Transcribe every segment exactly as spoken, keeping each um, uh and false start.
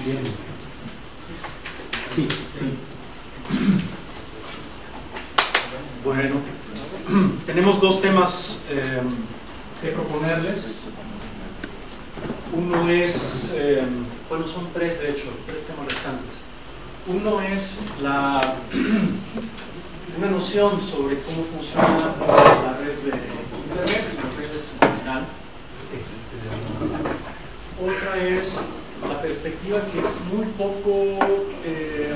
Bien. Sí, sí. Bueno, tenemos dos temas eh, que proponerles. Uno es, eh, bueno, son tres de hecho, tres temas restantes. Uno es la, una noción sobre cómo funciona la red de Internet, las redes en general. Este, otra es la perspectiva que es muy poco eh,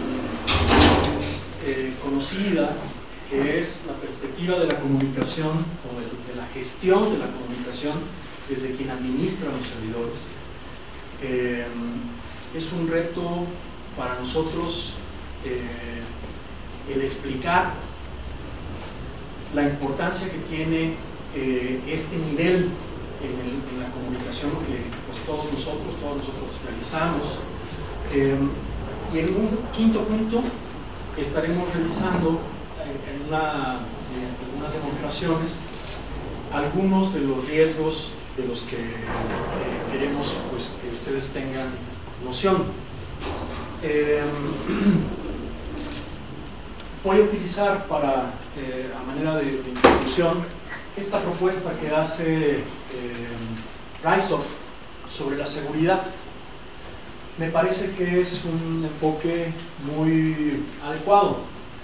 eh, conocida, que es la perspectiva de la comunicación o de, de la gestión de la comunicación desde quien administra los servidores. Eh, es un reto para nosotros eh, el explicar la importancia que tiene eh, este nivel en, el, en la comunicación que pues, todos nosotros, todos nosotros realizamos. Eh, y en un quinto punto estaremos revisando eh, en, una, en algunas demostraciones algunos de los riesgos de los que eh, queremos pues, que ustedes tengan noción. Eh, voy a utilizar para, eh, a manera de, de introducción, esta propuesta que hace eh, RISE Up sobre la seguridad. Me parece que es un enfoque muy adecuado.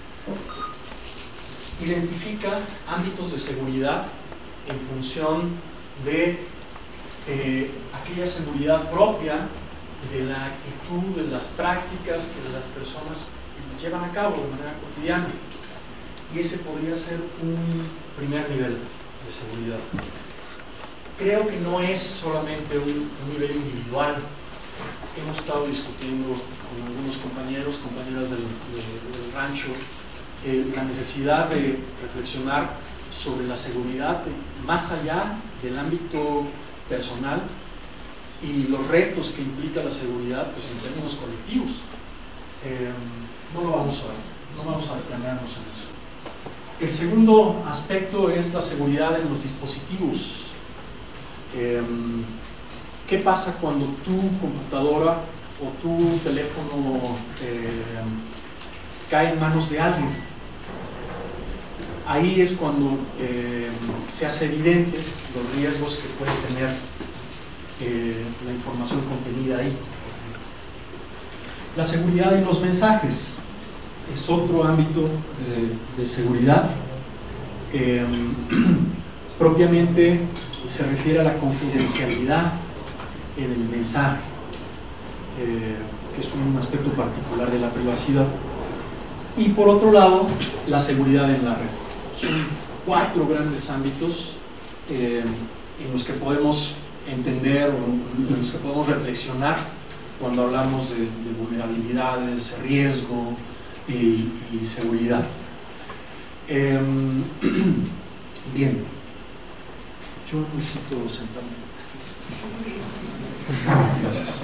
Identifica ámbitos de seguridad en función de eh, aquella seguridad propia, de la actitud, de las prácticas que las personas llevan a cabo de manera cotidiana. Y ese podría ser un primer nivel de seguridad. Creo que no es solamente un, un nivel individual. Hemos estado discutiendo con algunos compañeros, compañeras del, del, del rancho, eh, la necesidad de reflexionar sobre la seguridad de, más allá del ámbito personal y los retos que implica la seguridad pues, en términos colectivos. Eh, no lo vamos a, no vamos a detenernos en eso. El segundo aspecto es la seguridad en los dispositivos. Eh, ¿Qué pasa cuando tu computadora o tu teléfono eh, cae en manos de alguien? Ahí es cuando eh, se hace evidente los riesgos que puede tener eh, la información contenida ahí. La seguridad en los mensajes es otro ámbito de, de seguridad. Eh, propiamente se refiere a la confidencialidad en el mensaje, eh, que es un aspecto particular de la privacidad. Y por otro lado, la seguridad en la red. Son cuatro grandes ámbitos eh, en los que podemos entender o en los que podemos reflexionar cuando hablamos de, de vulnerabilidades, riesgo y, y seguridad. Eh, bien, yo necesito sentarme. Gracias.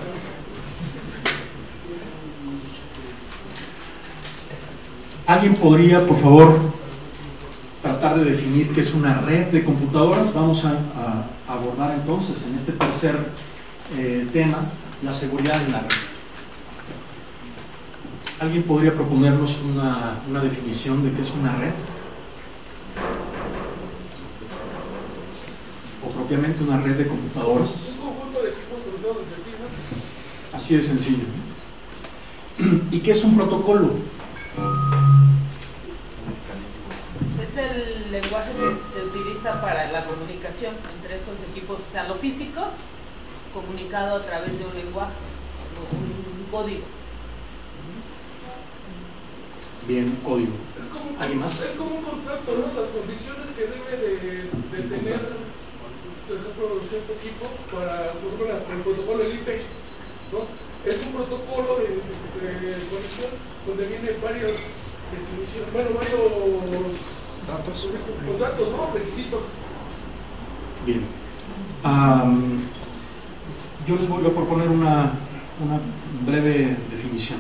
¿Alguien podría, por favor, tratar de definir qué es una red de computadoras? Vamos a, a abordar entonces en este tercer eh, tema la seguridad en la red. ¿Alguien podría proponernos una, una definición de qué es una red? O propiamente una red de computadoras. Un conjunto de equipos conectados entre sí, ¿no? Así de sencillo. ¿Y qué es un protocolo? Es el lenguaje que se utiliza para la comunicación entre esos equipos, o sea, lo físico comunicado a través de un lenguaje, un, un código. Bien, un código. Es como, un, ¿Alguien más? es como un contrato, ¿no? Las condiciones que debe de, de tener, por ejemplo, cierto equipo para, por ejemplo, el protocolo del I P, ¿no? Es un protocolo de, de, de conexión donde vienen varias definiciones, bueno, varios datos, contratos, ¿no? Requisitos. Bien. Um, yo les voy a proponer una, una breve definición.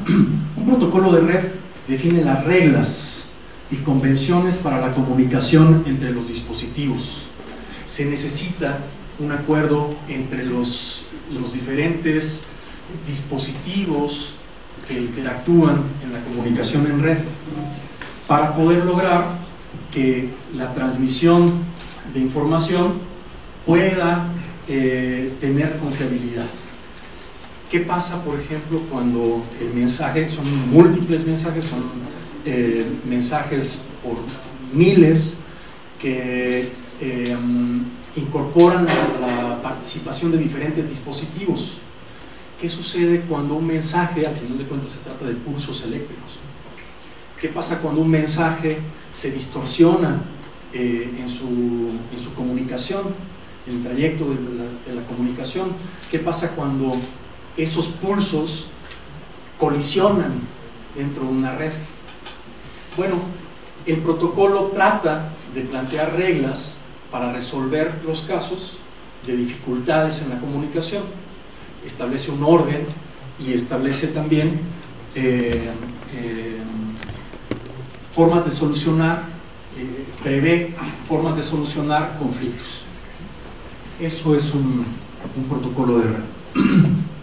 Un protocolo de red define las reglas y convenciones para la comunicación entre los dispositivos. Se necesita un acuerdo entre los, los diferentes dispositivos que interactúan en la comunicación en red para poder lograr que la transmisión de información pueda eh, tener confiabilidad. ¿Qué pasa, por ejemplo, cuando el mensaje, son múltiples mensajes, son eh, mensajes por miles que eh, incorporan la, la participación de diferentes dispositivos? ¿Qué sucede cuando un mensaje, al final de cuentas se trata de pulsos eléctricos? ¿Qué pasa cuando un mensaje se distorsiona eh, en, su, en su comunicación, en el trayecto de la, de la comunicación? ¿Qué pasa cuando esos pulsos colisionan dentro de una red? Bueno, el protocolo trata de plantear reglas para resolver los casos de dificultades en la comunicación. Establece un orden y establece también eh, eh, formas de solucionar, eh, prevé formas de solucionar conflictos. Eso es un, un protocolo de red.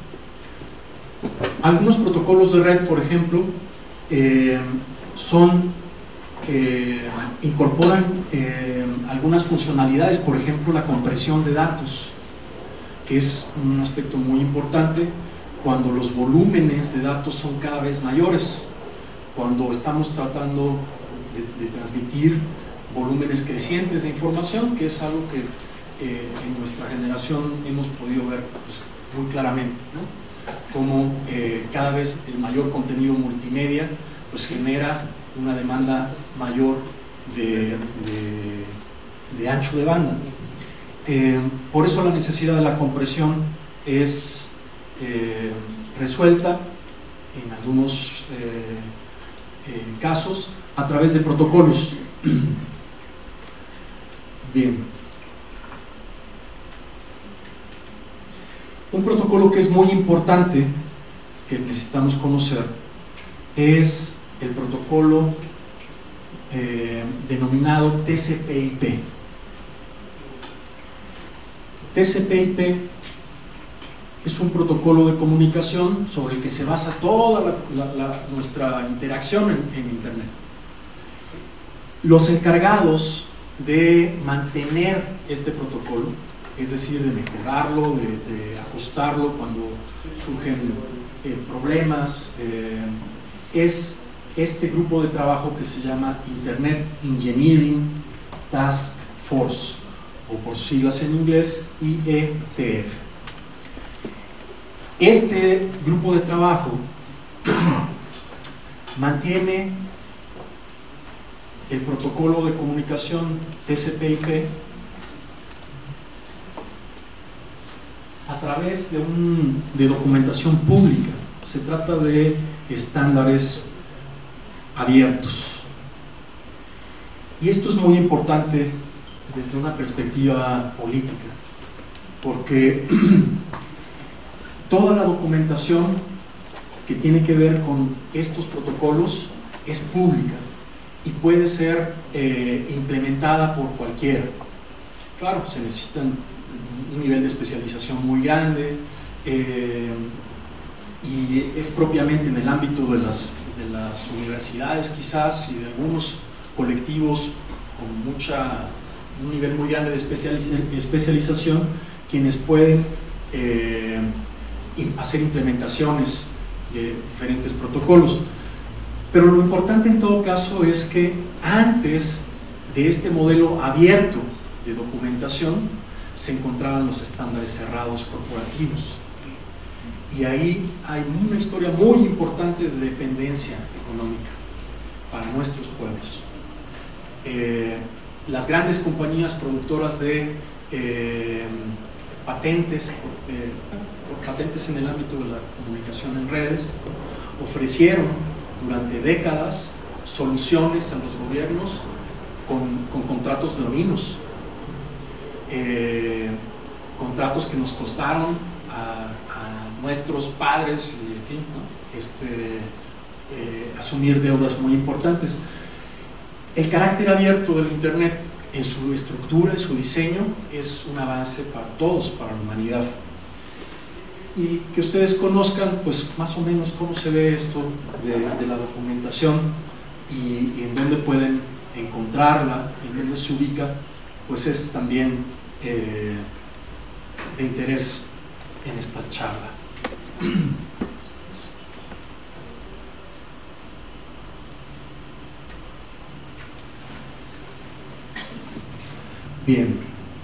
Algunos protocolos de red, por ejemplo, eh, son, eh, incorporan eh, algunas funcionalidades, por ejemplo, la compresión de datos, que es un aspecto muy importante cuando los volúmenes de datos son cada vez mayores, cuando estamos tratando de, de transmitir volúmenes crecientes de información, que es algo que eh, en nuestra generación hemos podido ver pues, muy claramente, ¿no? Como eh, cada vez el mayor contenido multimedia pues genera una demanda mayor de, de, de ancho de banda. Eh, por eso la necesidad de la compresión es eh, resuelta en algunos eh, eh, casos a través de protocolos. Bien. Un protocolo que es muy importante, que necesitamos conocer, es el protocolo eh, denominado T C P I P. T C P I P es un protocolo de comunicación sobre el que se basa toda la, la, la, nuestra interacción en, en Internet. Los encargados de mantener este protocolo, es decir, de mejorarlo, de, de ajustarlo cuando surgen eh, problemas, eh, es este grupo de trabajo que se llama Internet Engineering Task Force, o por siglas en inglés, I E T F. Este grupo de trabajo mantiene el protocolo de comunicación T C P I P a través de, un, de documentación pública. Se trata de estándares abiertos. Y esto es muy importante desde una perspectiva política, porque toda la documentación que tiene que ver con estos protocolos es pública y puede ser eh, implementada por cualquiera. Claro, se necesitan un nivel de especialización muy grande eh, y es propiamente en el ámbito de las, de las universidades quizás y de algunos colectivos con mucha, un nivel muy grande de especializa, especialización quienes pueden eh, hacer implementaciones de diferentes protocolos. Pero lo importante en todo caso es que antes de este modelo abierto de documentación se encontraban los estándares cerrados corporativos, y ahí hay una historia muy importante de dependencia económica para nuestros pueblos. Eh, las grandes compañías productoras de eh, patentes, eh, patentes en el ámbito de la comunicación en redes, ofrecieron durante décadas soluciones a los gobiernos con, con contratos leoninos. Eh, contratos que nos costaron a, a nuestros padres y, en fin, ¿no? este, eh, asumir deudas muy importantes. El carácter abierto del Internet en su estructura, en su diseño, es un avance para todos, para la humanidad. Y que ustedes conozcan, pues, más o menos cómo se ve esto de, de la documentación y, y en dónde pueden encontrarla, en dónde se ubica, pues es también eh, de interés en esta charla. Bien.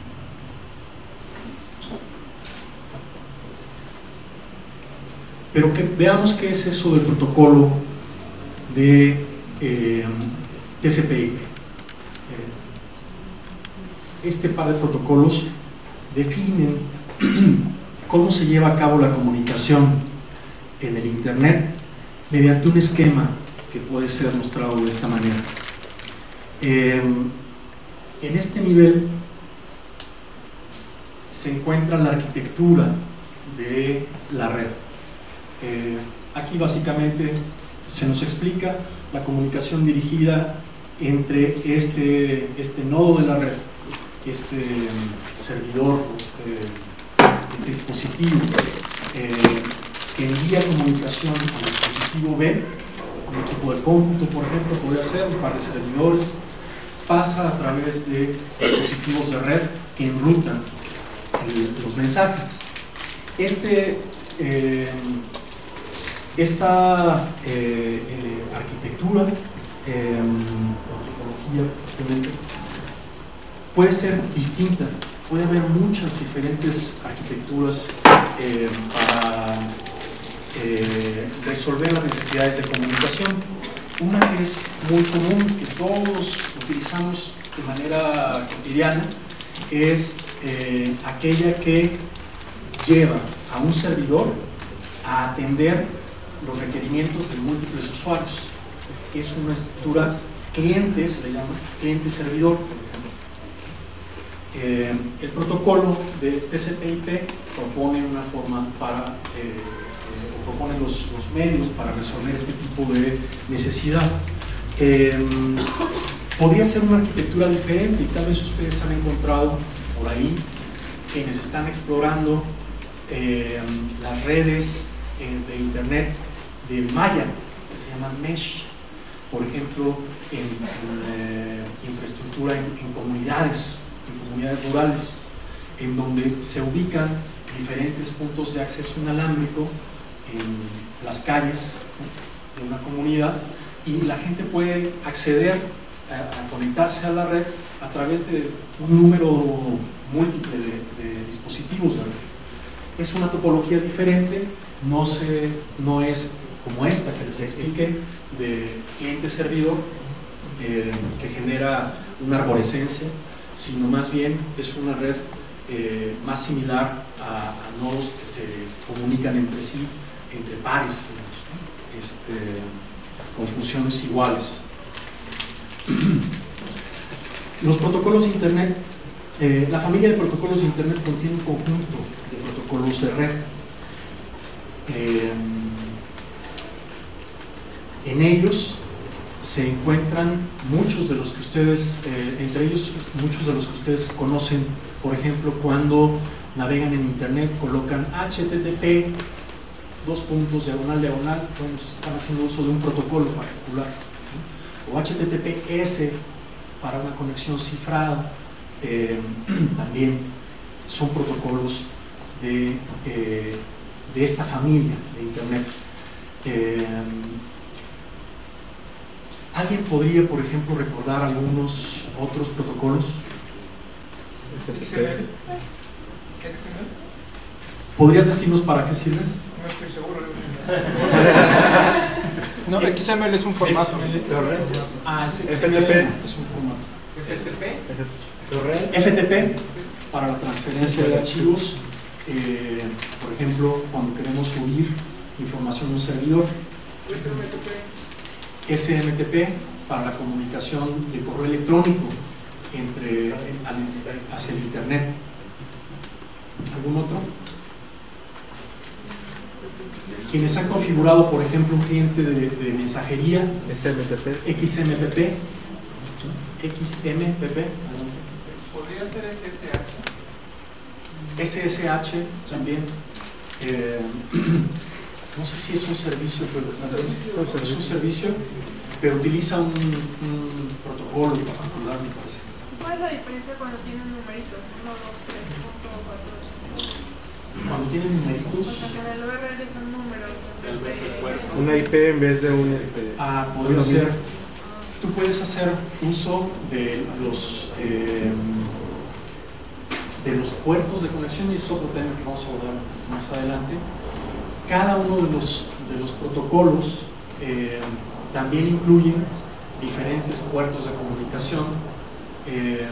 Pero que veamos qué es eso del protocolo de eh, T C P I P. Este par de protocolos definen cómo se lleva a cabo la comunicación en el Internet mediante un esquema que puede ser mostrado de esta manera. Eh, en este nivel se encuentra la arquitectura de la red. Eh, aquí básicamente se nos explica la comunicación dirigida entre este, este nodo de la red, este servidor, este, este dispositivo eh, que envía comunicación al dispositivo B, un equipo de cómputo, por ejemplo, podría ser un par de servidores, pasa a través de dispositivos de red que enrutan el, los mensajes. Este, eh, esta eh, eh, arquitectura, eh, topología, puede ser distinta, puede haber muchas diferentes arquitecturas eh, para eh, resolver las necesidades de comunicación. Una que es muy común, que todos utilizamos de manera cotidiana, es eh, aquella que lleva a un servidor a atender los requerimientos de múltiples usuarios. Es una estructura cliente, se le llama cliente-servidor, por ejemplo. Eh, el protocolo de T C P I P propone una forma para, eh, eh, o propone los, los medios para resolver este tipo de necesidad. Eh, podría ser una arquitectura diferente y tal vez ustedes han encontrado por ahí, quienes están explorando eh, las redes eh, de Internet de Maya, que se llaman Mesh, por ejemplo, en, en eh, infraestructura en, en comunidades, en comunidades rurales, en donde se ubican diferentes puntos de acceso inalámbrico en las calles de una comunidad y la gente puede acceder a, a conectarse a la red a través de un número múltiple de, de dispositivos de red. Es una topología diferente, no, se, no es como esta que les expliqué de cliente-servidor eh, que genera una arborescencia, sino más bien es una red eh, más similar a, a nodos que se comunican entre sí, entre pares, ¿no? este, con funciones iguales. Los protocolos de Internet, eh, la familia de protocolos de Internet contiene un conjunto de protocolos de red. Eh, en ellos se encuentran muchos de los que ustedes, eh, entre ellos muchos de los que ustedes conocen, por ejemplo, cuando navegan en Internet, colocan H T T P, dos puntos, diagonal, diagonal, bueno, están haciendo uso de un protocolo particular, ¿no? O H T T P S para una conexión cifrada, eh, también son protocolos de, eh, de esta familia de Internet. Eh, ¿Alguien podría, por ejemplo, recordar algunos otros protocolos? X M L. ¿Podrías decirnos para qué sirven? No estoy seguro. No, X M L es un formato. Ah, es F T P. es un formato. F T P. F T P para la transferencia de archivos, eh, por ejemplo, cuando queremos subir información a un servidor. S M T P. S M T P para la comunicación de correo electrónico entre, hacia el Internet. ¿Algún otro? quienes han configurado, por ejemplo, un cliente de, de mensajería S M T P. X M P P, X M P P, Podría ser S S H. S S H también. Eh, no sé si es un servicio, pero es un servicio, pero utiliza un, un protocolo particular, me parece. ¿Cuál es la diferencia cuando tienen numeritos? uno, dos, tres, punto, cuatro. Cuando tienen numeritos, O sea, que en el U R L son números. Tal vez el puerto. Una I P en vez de un este. ah, podría ser. Tú puedes hacer uso de los eh, de los puertos de conexión, y es otro tema que vamos a abordar un poquito más adelante. Cada uno de los, de los protocolos eh, también incluyen diferentes puertos de comunicación eh,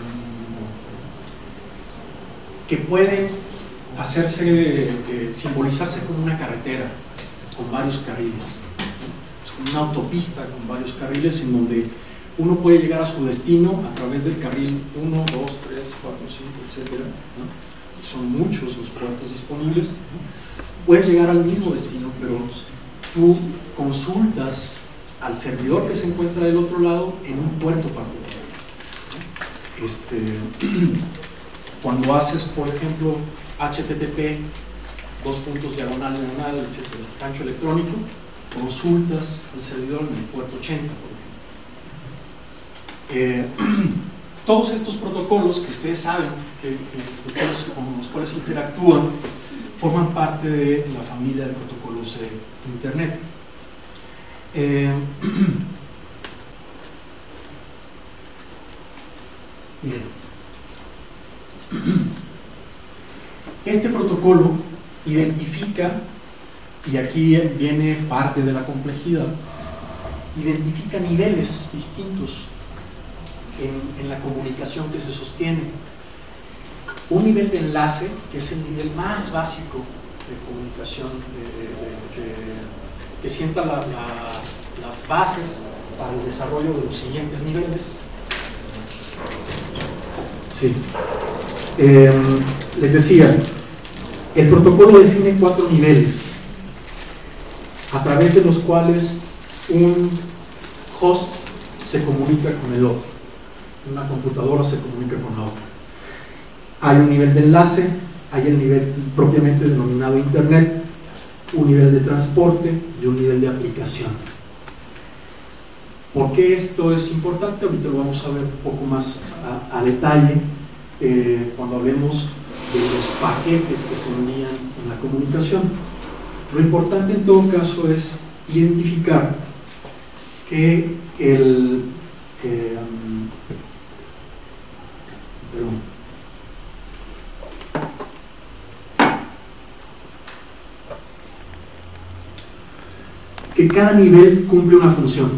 que pueden hacerse, eh, simbolizarse como una carretera con varios carriles. Es como una autopista con varios carriles en donde uno puede llegar a su destino a través del carril uno, dos, tres, cuatro, cinco, etcétera, ¿no? Y son muchos los puertos disponibles. Puedes llegar al mismo destino, pero tú consultas al servidor que se encuentra del otro lado en un puerto particular. Este, cuando haces, por ejemplo, H T T P, dos puntos diagonal, diagonal, etcétera, gancho electrónico, consultas al servidor en el puerto ochenta, por ejemplo. Eh, todos estos protocolos que ustedes saben, que, que ustedes, con los cuales interactúan, forman parte de la familia de protocolos de Internet. Eh, bien. Este protocolo identifica, y aquí viene parte de la complejidad, identifica niveles distintos en, en la comunicación que se sostiene. Un nivel de enlace, que es el nivel más básico de comunicación, de, de, de, de, que sienta la, la, las bases para el desarrollo de los siguientes niveles. Sí. Eh, les decía, el protocolo define cuatro niveles a través de los cuales un host se comunica con el otro, una computadora se comunica con la otra. Hay un nivel de enlace, hay el nivel propiamente denominado Internet, un nivel de transporte y un nivel de aplicación. ¿Por qué esto es importante? Ahorita lo vamos a ver un poco más a, a detalle eh, cuando hablemos de los paquetes que se unían en la comunicación. Lo importante en todo caso es identificar que el eh, perdón, que cada nivel cumple una función.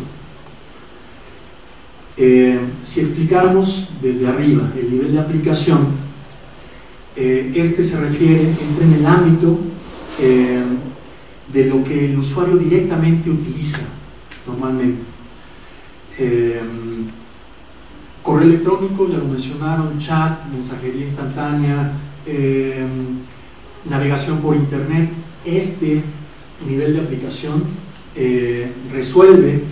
Eh, si explicáramos desde arriba el nivel de aplicación, eh, este se refiere, entra en el ámbito eh, de lo que el usuario directamente utiliza normalmente. Eh, correo electrónico, ya lo mencionaron, chat, mensajería instantánea, eh, navegación por internet. Este nivel de aplicación eh, resuelve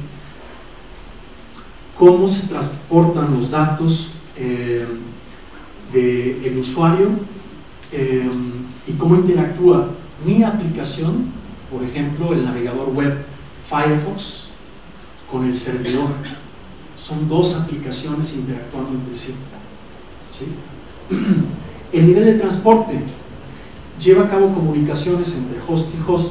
cómo se transportan los datos eh, del usuario eh, y cómo interactúa mi aplicación, por ejemplo el navegador web Firefox, con el servidor. Son dos aplicaciones interactuando entre sí, ¿sí? El nivel de transporte lleva a cabo comunicaciones entre host y host,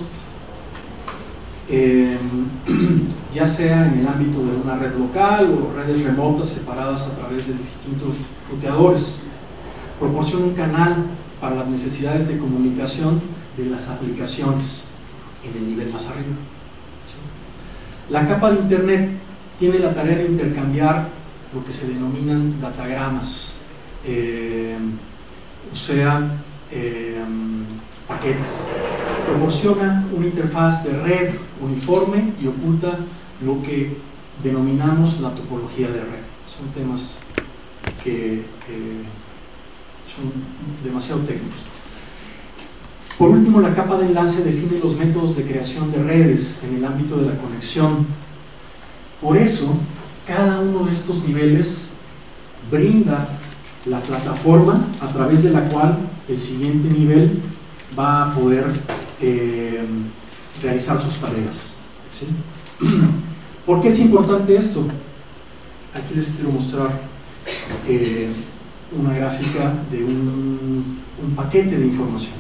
eh, ya sea en el ámbito de una red local o redes remotas separadas a través de distintos ruteadores. Proporciona un canal para las necesidades de comunicación de las aplicaciones en el nivel más arriba. La capa de Internet tiene la tarea de intercambiar lo que se denominan datagramas, eh, o sea, eh, paquetes. Proporciona una interfaz de red uniforme y oculta lo que denominamos la topología de red. Son temas que eh, son demasiado técnicos. Por último, la capa de enlace define los métodos de creación de redes en el ámbito de la conexión. Por eso, cada uno de estos niveles brinda la plataforma a través de la cual el siguiente nivel va a poder eh, realizar sus tareas, ¿sí? ¿Por qué es importante esto? Aquí les quiero mostrar eh, una gráfica de un, un paquete de información.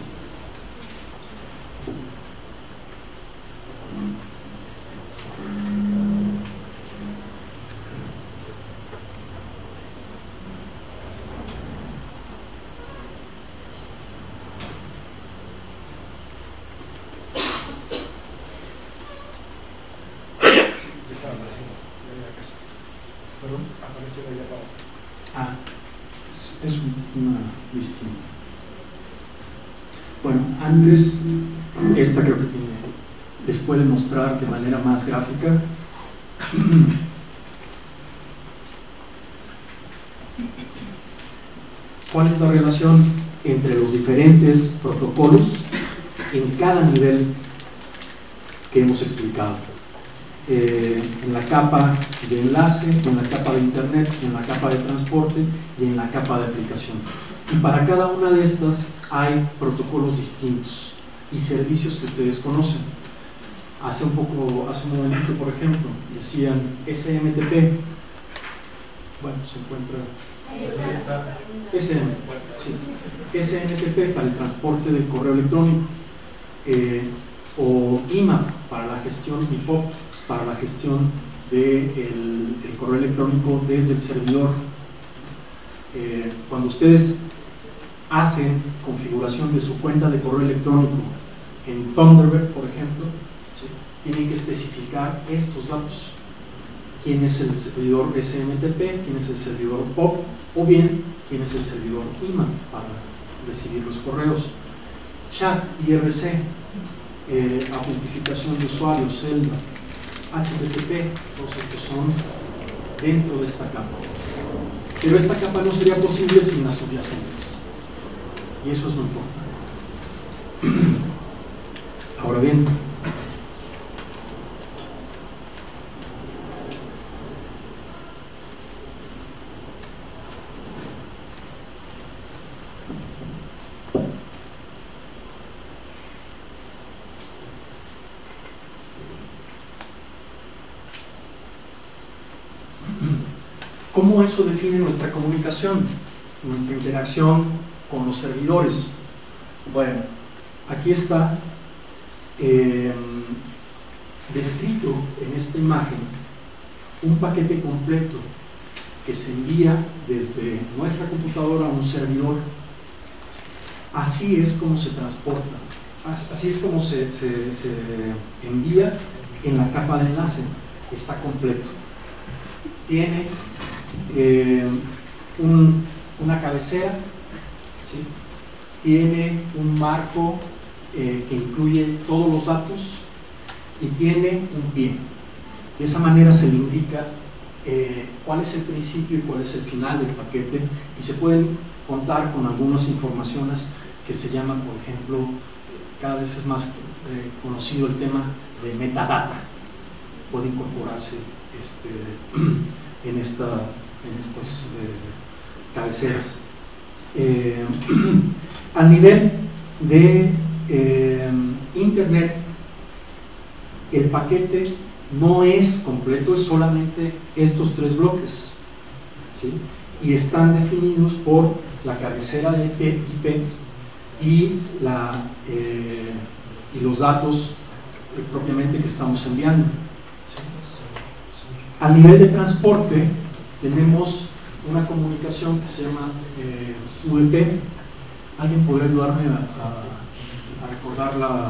Ah, es, es una distinta. Bueno, antes, esta creo que tiene, les puede mostrar de manera más gráfica. ¿Cuál es la relación entre los diferentes protocolos en cada nivel que hemos explicado? Eh, en la capa de enlace, en la capa de internet, en la capa de transporte y en la capa de aplicación. Y para cada una de estas hay protocolos distintos y servicios que ustedes conocen. Hace un poco, hace un momentito, por ejemplo, decían S M T P. Bueno, se encuentra S M, sí. S M T P para el transporte del correo electrónico, eh, o I M A P para la gestión, I P O P para la gestión del de el correo electrónico desde el servidor. Eh, cuando ustedes hacen configuración de su cuenta de correo electrónico en Thunderbird, por ejemplo, ¿sí?, tienen que especificar estos datos: quién es el servidor S M T P, quién es el servidor P O P, o bien quién es el servidor I M A P para recibir los correos. Chat, I R C, eh, autentificación de usuarios, Zelda, H T T P, cosas que son dentro de esta capa. Pero esta capa no sería posible sin las subyacentes, y eso es muy importante. Ahora bien, ¿cómo eso define nuestra comunicación, nuestra interacción con los servidores? Bueno, aquí está eh, descrito en esta imagen un paquete completo que se envía desde nuestra computadora a un servidor. Así es como se transporta, así es como se, se, se envía en la capa de enlace. Está completo. Tiene eh, un, una cabecera, ¿sí?, tiene un marco eh, que incluye todos los datos y tiene un pie. De esa manera se le indica eh, cuál es el principio y cuál es el final del paquete, y se pueden contar con algunas informaciones que se llaman, por ejemplo, cada vez es más eh, conocido el tema de metadata. Puede incorporarse este, en, esta, en estas eh, cabeceras. Eh, a nivel de eh, internet, el paquete no es completo, es solamente estos tres bloques, ¿sí?, y están definidos por la cabecera de I P y, la, eh, y los datos eh, propiamente que estamos enviando. A nivel de transporte tenemos una comunicación que se llama eh, U D P. ¿Alguien podría ayudarme a, a, a recordar la,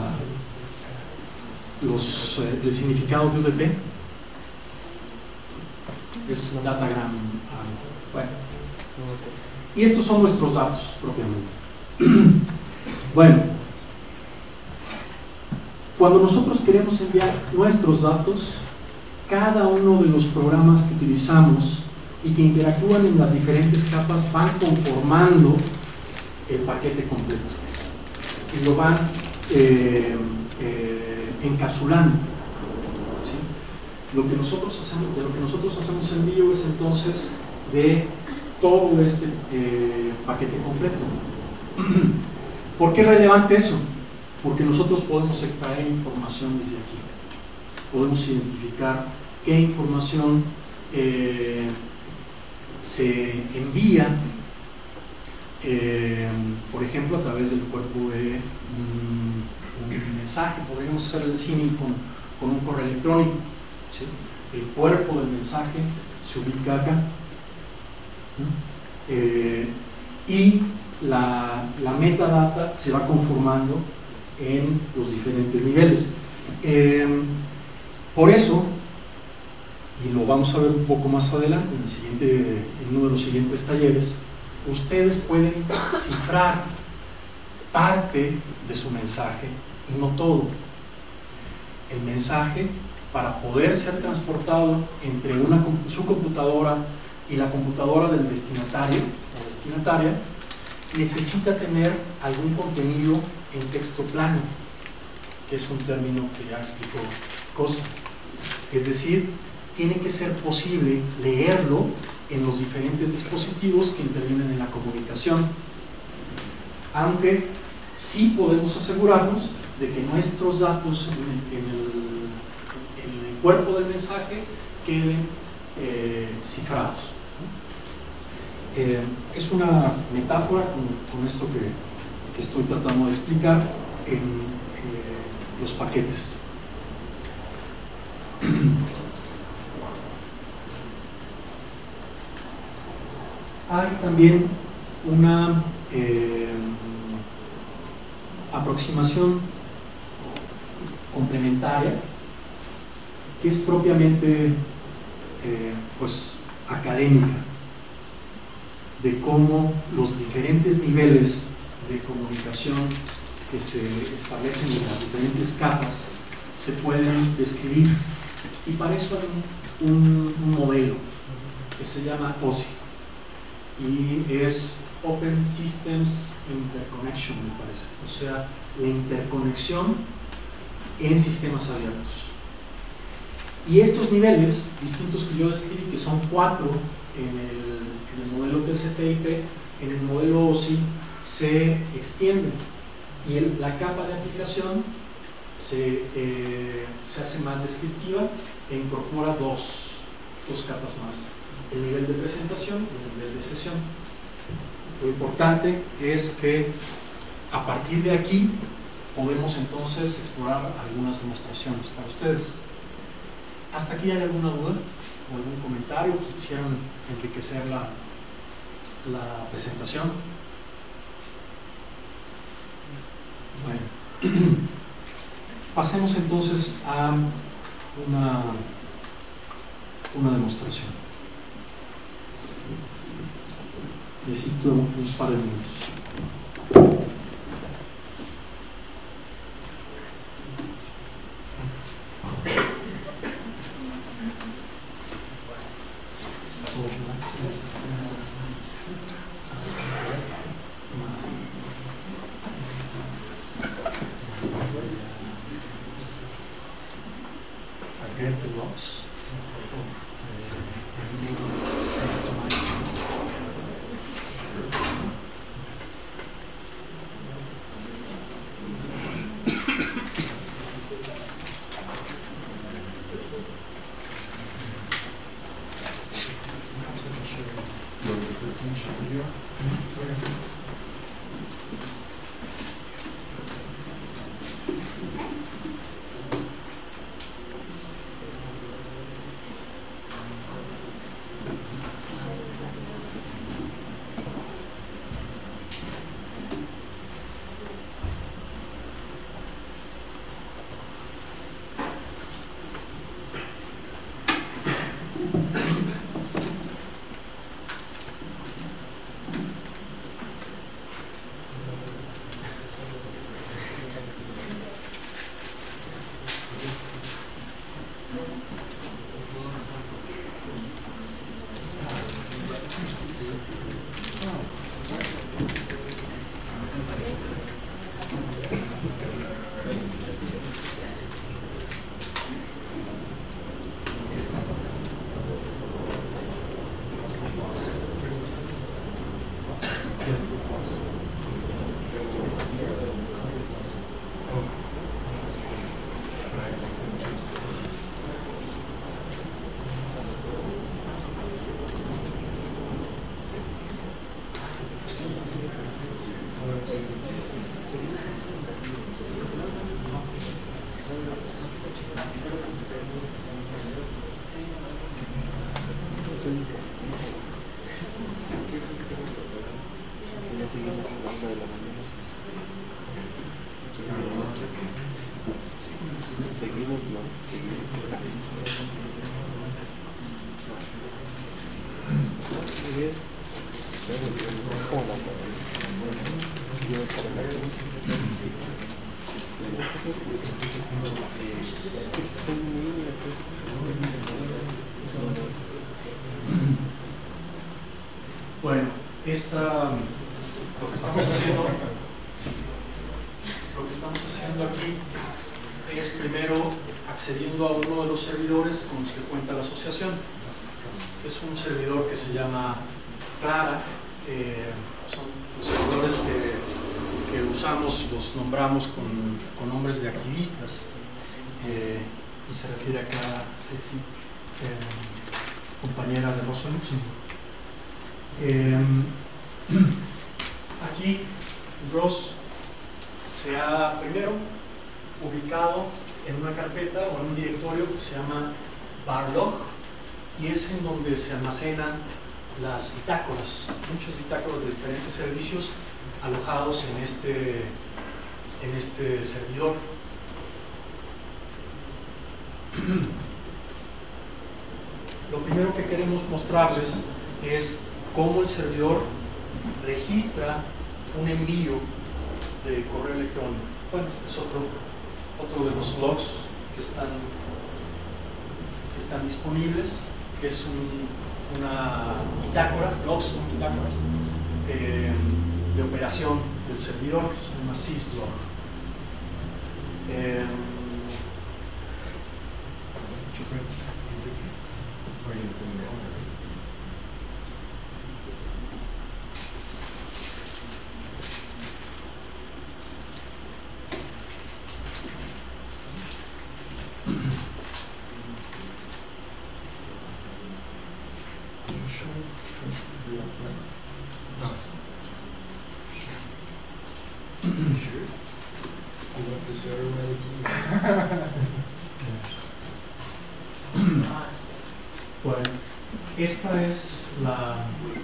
los, eh, el significado de U D P? Es datagram. Bueno. Y estos son nuestros datos propiamente. Bueno, cuando nosotros queremos enviar nuestros datos, cada uno de los programas que utilizamos y que interactúan en las diferentes capas van conformando el paquete completo. y lo van eh, eh, encapsulando, ¿sí? Lo que nosotros hacemos, de lo que nosotros hacemos envío es entonces de todo este eh, paquete completo. ¿Por qué es relevante eso? Porque nosotros podemos extraer información desde aquí. Podemos identificar qué información eh, se envía, eh, por ejemplo, a través del cuerpo de un, un mensaje. Podríamos hacer el símil con, con un correo electrónico, ¿sí? El cuerpo del mensaje se ubica acá, eh, y la, la metadata se va conformando en los diferentes niveles. Eh, por eso, y lo vamos a ver un poco más adelante en, el siguiente, en uno de los siguientes talleres, ustedes pueden cifrar parte de su mensaje y no todo. El mensaje, para poder ser transportado entre una, su computadora y la computadora del destinatario o destinataria, necesita tener algún contenido en texto plano, que es un término que ya explicó Costa. Es decir, tiene que ser posible leerlo en los diferentes dispositivos que intervienen en la comunicación, aunque sí podemos asegurarnos de que nuestros datos en el, en el, en el cuerpo del mensaje queden eh, cifrados. Eh, es una metáfora con, con esto que, que estoy tratando de explicar en eh, los paquetes. Hay también una eh, aproximación complementaria que es propiamente eh, pues, académica, de cómo los diferentes niveles de comunicación que se establecen en las diferentes capas se pueden describir, y para eso hay un, un modelo que se llama O S I y es Open Systems Interconnection, me parece, o sea, la interconexión en sistemas abiertos. Y estos niveles distintos que yo describí, que son cuatro en el, en el modelo T C P I P, en el modelo O S I se extienden, y el, la capa de aplicación se, eh, se hace más descriptiva e incorpora dos, dos capas más: el nivel de presentación y el nivel de sesión. Lo importante es que a partir de aquí podemos entonces explorar algunas demostraciones para ustedes. ¿Hasta aquí hay alguna duda o algún comentario que quisieran enriquecer la, la presentación? Bueno, pasemos entonces a una, una demostración. Necesito un par de minutos. Bueno, esta, lo que estamos haciendo, lo que estamos haciendo aquí es primero accediendo a uno de los servidores con los que cuenta la asociación. Es un servidor que se llama Clara. Eh, son los servidores que, que usamos, los nombramos con, con nombres de activistas, eh, y se refiere a Clara Ceci, eh, compañera de Rosa Lux. Eh, aquí Ross se ha primero ubicado en una carpeta o en un directorio que se llama Barlog, y es en donde se almacenan las bitácoras, muchas bitácoras de diferentes servicios alojados en este, en este servidor. Lo primero que queremos mostrarles es cómo el servidor registra un envío de correo electrónico. Bueno, este es otro, otro de los logs que están, que están disponibles, que es un, una bitácora, logs son bitácoras, eh, de operación del servidor, se llama syslog. Eh, Bueno, esta es la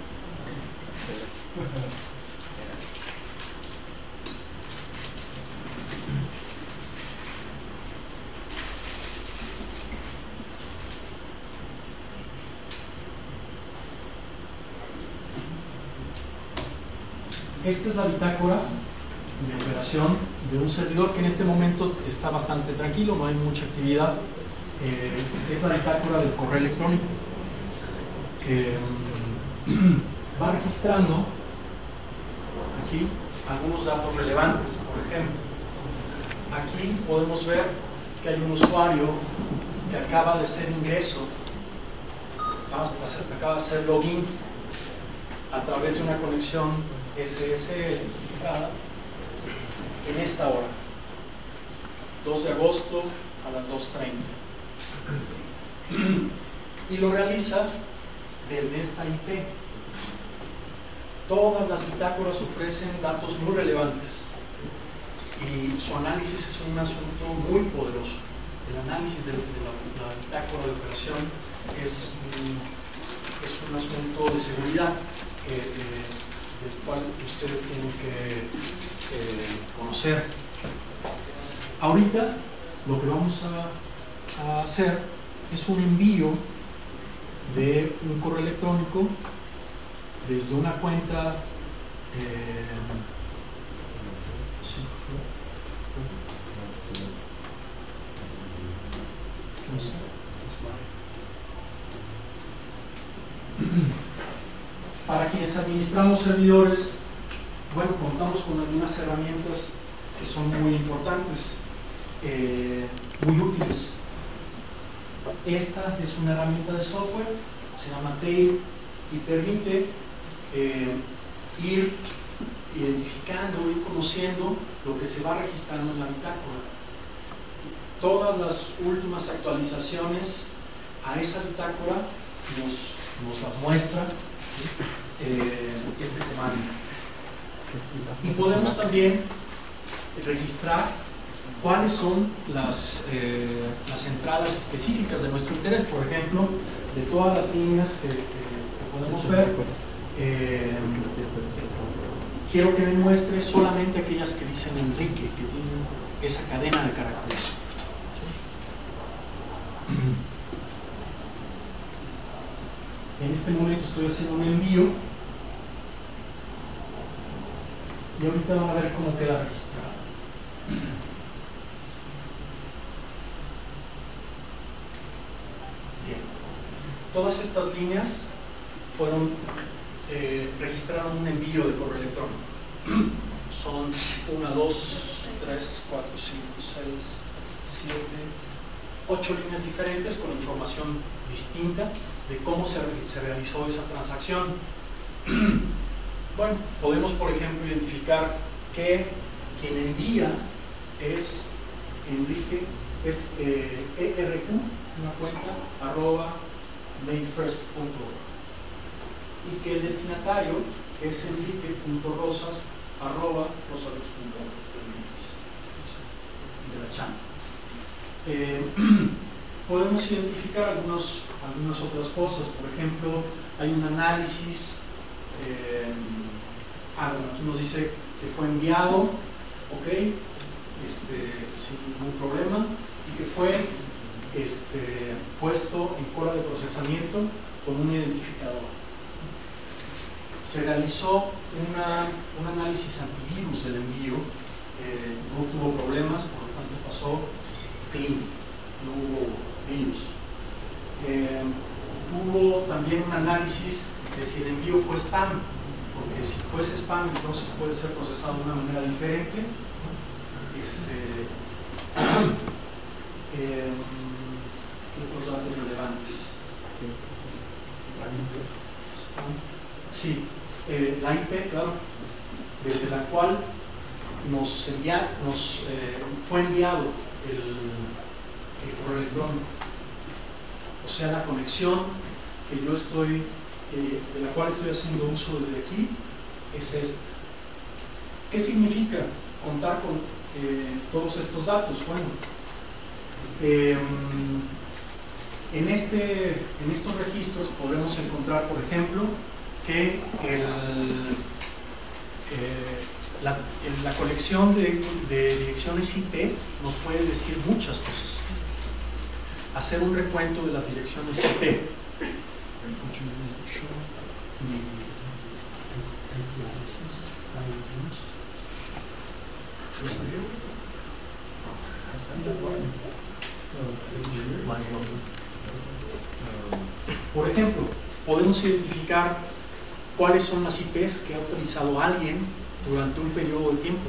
esta es la bitácora de operación de un servidor que en este momento está bastante tranquilo, no hay mucha actividad. Eh, es la bitácora del correo electrónico. Eh, va registrando aquí algunos datos relevantes. Por ejemplo, aquí podemos ver que hay un usuario que acaba de hacer ingreso, acaba de hacer login a través de una conexión S S L cifrada en esta hora, dos de agosto a las dos treinta, y lo realiza desde esta I P. Todas las bitácoras ofrecen datos muy relevantes y su análisis es un asunto muy poderoso. El análisis de, de la, la bitácora de operación es un, es un asunto de seguridad eh, eh, del cual ustedes tienen que eh, conocer. Ahorita lo que vamos a, a hacer es un envío de un correo electrónico desde una cuenta eh, sí, para quienes administramos servidores. Bueno, contamos con algunas herramientas que son muy importantes, eh, muy útiles. Esta es una herramienta de software, se llama Tail, y permite eh, ir identificando, ir conociendo lo que se va registrando en la bitácora. Todas las últimas actualizaciones a esa bitácora nos, nos las muestra, ¿sí? eh, este comando. Y podemos también registrar cuáles son las, eh, las entradas específicas de nuestro interés. Por ejemplo, de todas las líneas que, que, que podemos ver, eh, quiero que me muestre solamente aquellas que dicen Enrique, que tienen esa cadena de caracteres. En este momento estoy haciendo un envío y ahorita van a ver cómo queda registrado. Bien, todas estas líneas fueron eh, registraron un envío de correo electrónico. Son una, dos, tres, cuatro, cinco, seis, siete, ocho líneas diferentes con información distinta de cómo se, se realizó esa transacción. Bueno, podemos por ejemplo identificar que quien envía es Enrique, es eh, E R Q, una cuenta, arroba mayfirst punto org, y que el destinatario es enrique punto rosas arroba rosalux punto org, de la chanta. Eh, podemos identificar algunos, algunas otras cosas. Por ejemplo, hay un análisis, eh, ah, bueno, aquí nos dice que fue enviado, ok, este, sin ningún problema, y que fue este, puesto en cola de procesamiento con un identificador. Se realizó una, un análisis antivirus del envío, eh, no tuvo problemas, por lo tanto pasó clean, no hubo virus. Eh, hubo también un análisis de si el envío fue spam, porque si fuese spam entonces puede ser procesado de una manera diferente. Este, eh, ¿qué otros datos relevantes? Sí, eh, la I P, claro, desde la cual nos, envía, nos eh, fue enviado el, el correo electrónico. O sea, la conexión que yo estoy, eh, de la cual estoy haciendo uso desde aquí, es esta. ¿Qué significa contar con eh, todos estos datos? Bueno, eh, en, este, en estos registros podemos encontrar, por ejemplo, que el, eh, las, la colección de, de direcciones I P nos puede decir muchas cosas. Hacer un recuento de las direcciones I P. Por ejemplo, podemos identificar cuáles son las I Pes que ha utilizado alguien durante un periodo de tiempo.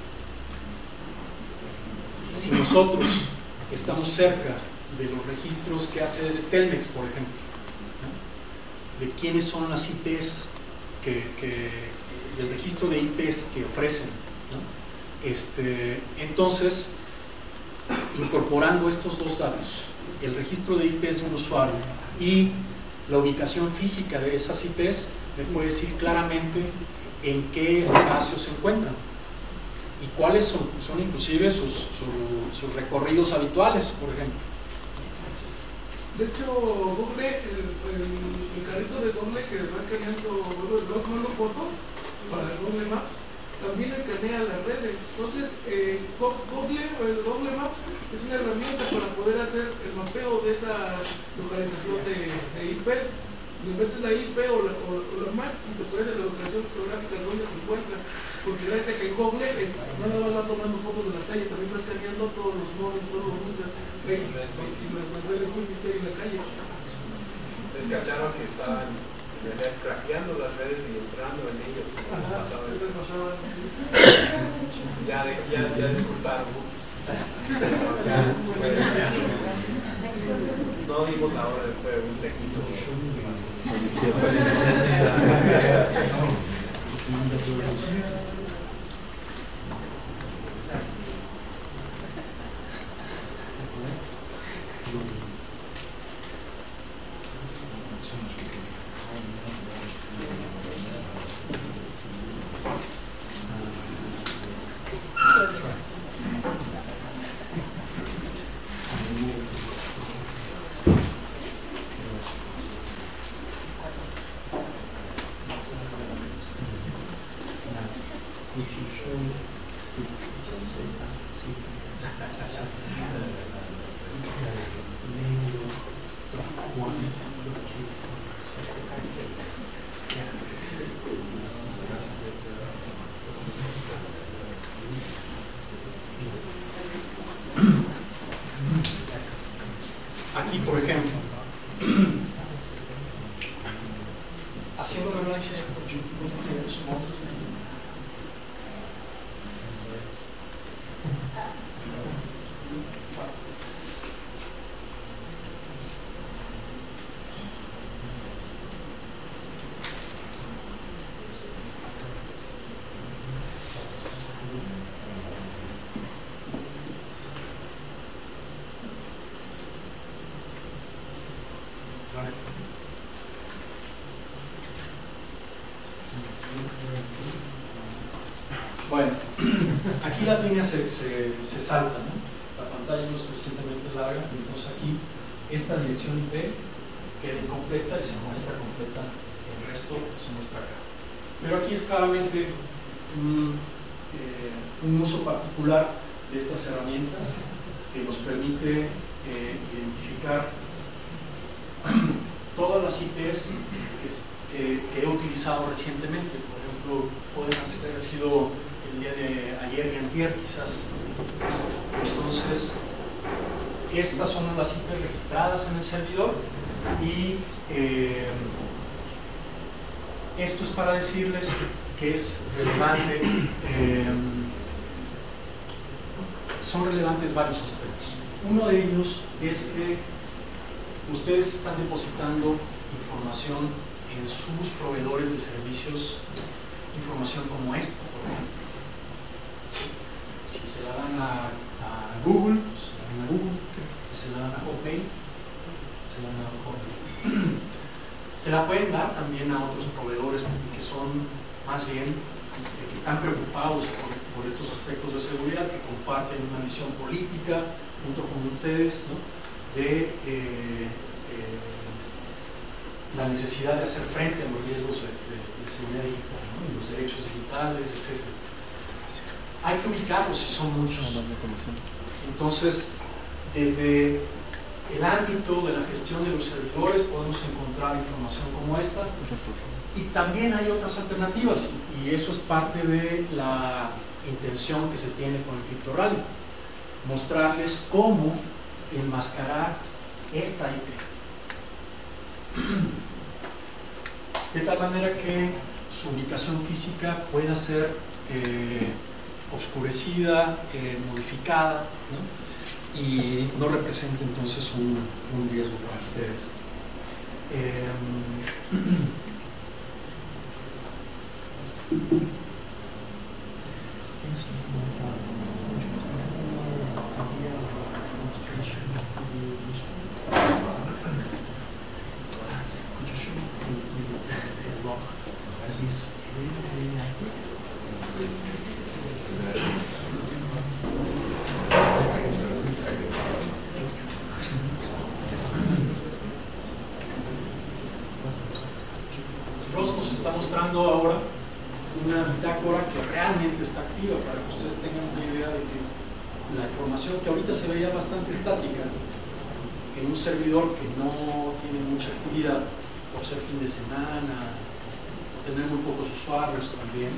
Si nosotros estamos cerca de los registros que hace Telmex, por ejemplo, ¿no? De quiénes son las I Pes que, que, del registro de I Pes que ofrecen, ¿no? Este, entonces, incorporando estos dos datos, el registro de I Pes de un usuario y la ubicación física de esas I Pes, me puede decir claramente en qué espacio se encuentran y cuáles son, son inclusive sus, su, sus recorridos habituales, por ejemplo. De hecho, Google, el, el, el carrito de Google que va escaneando, va tomando fotos para Google Maps, también escanea las redes. Entonces, eh, Google, el Google Maps es una herramienta para poder hacer el mapeo de esa localización de, de I Pes. Le metes la I P o la, o, o la M A C y te pones la localización geográfica donde se encuentra. Porque gracias a que Google es, no nada más va tomando fotos de las calles, también va escaneando todos los nodos, todos los rutas y las redes muy en la calle. Es cacharon que estaban craqueando las redes y entrando en ellos. Ajá, pasaba. Ya, de, ya, ya disculparon. O sea, no dimos la hora del juego, un tequito. Sí. Aquí, por ejemplo, haciendo un análisis Bueno, aquí las líneas se, se, se saltan, ¿no? La pantalla no es suficientemente larga, entonces aquí esta dirección I P queda incompleta y se muestra completa, el resto se muestra acá. Pero aquí es claramente un, eh, un uso particular de estas herramientas que nos permite eh, identificar todas las I Ps que, que, que he utilizado recientemente. Por ejemplo, pueden haber sido el día de ayer y antier quizás. Entonces, estas son las I Ps registradas en el servidor y eh, esto es para decirles que es relevante, eh, son relevantes varios aspectos. Uno de ellos es que ustedes están depositando información en sus proveedores de servicios, información como esta, por ejemplo. Si se la dan a, a Google, pues se la dan a Google. Si se la dan a Hotmail, se la dan a Hotmail. Se la pueden dar también a otros proveedores que son más bien, que están preocupados por, por estos aspectos de seguridad, que comparten una visión política junto con ustedes, ¿no? de eh, eh, la necesidad de hacer frente a los riesgos de, de, de seguridad digital, ¿no? Y los derechos digitales, etcétera. Hay que ubicarlos si son muchos. Entonces, desde el ámbito de la gestión de los servidores podemos encontrar información como esta, y también hay otras alternativas, y eso es parte de la intención que se tiene con el CryptoRally, mostrarles cómo enmascarar esta I P de tal manera que su ubicación física pueda ser eh, oscurecida, eh, modificada, ¿no? Y no representa entonces un, un riesgo para ustedes. Eh, Ross nos está mostrando ahora una bitácora que realmente está activa para que ustedes tengan una idea de que la información que ahorita se veía bastante estática en un servidor que no tiene mucha actividad por ser fin de semana o tener muy pocos usuarios también,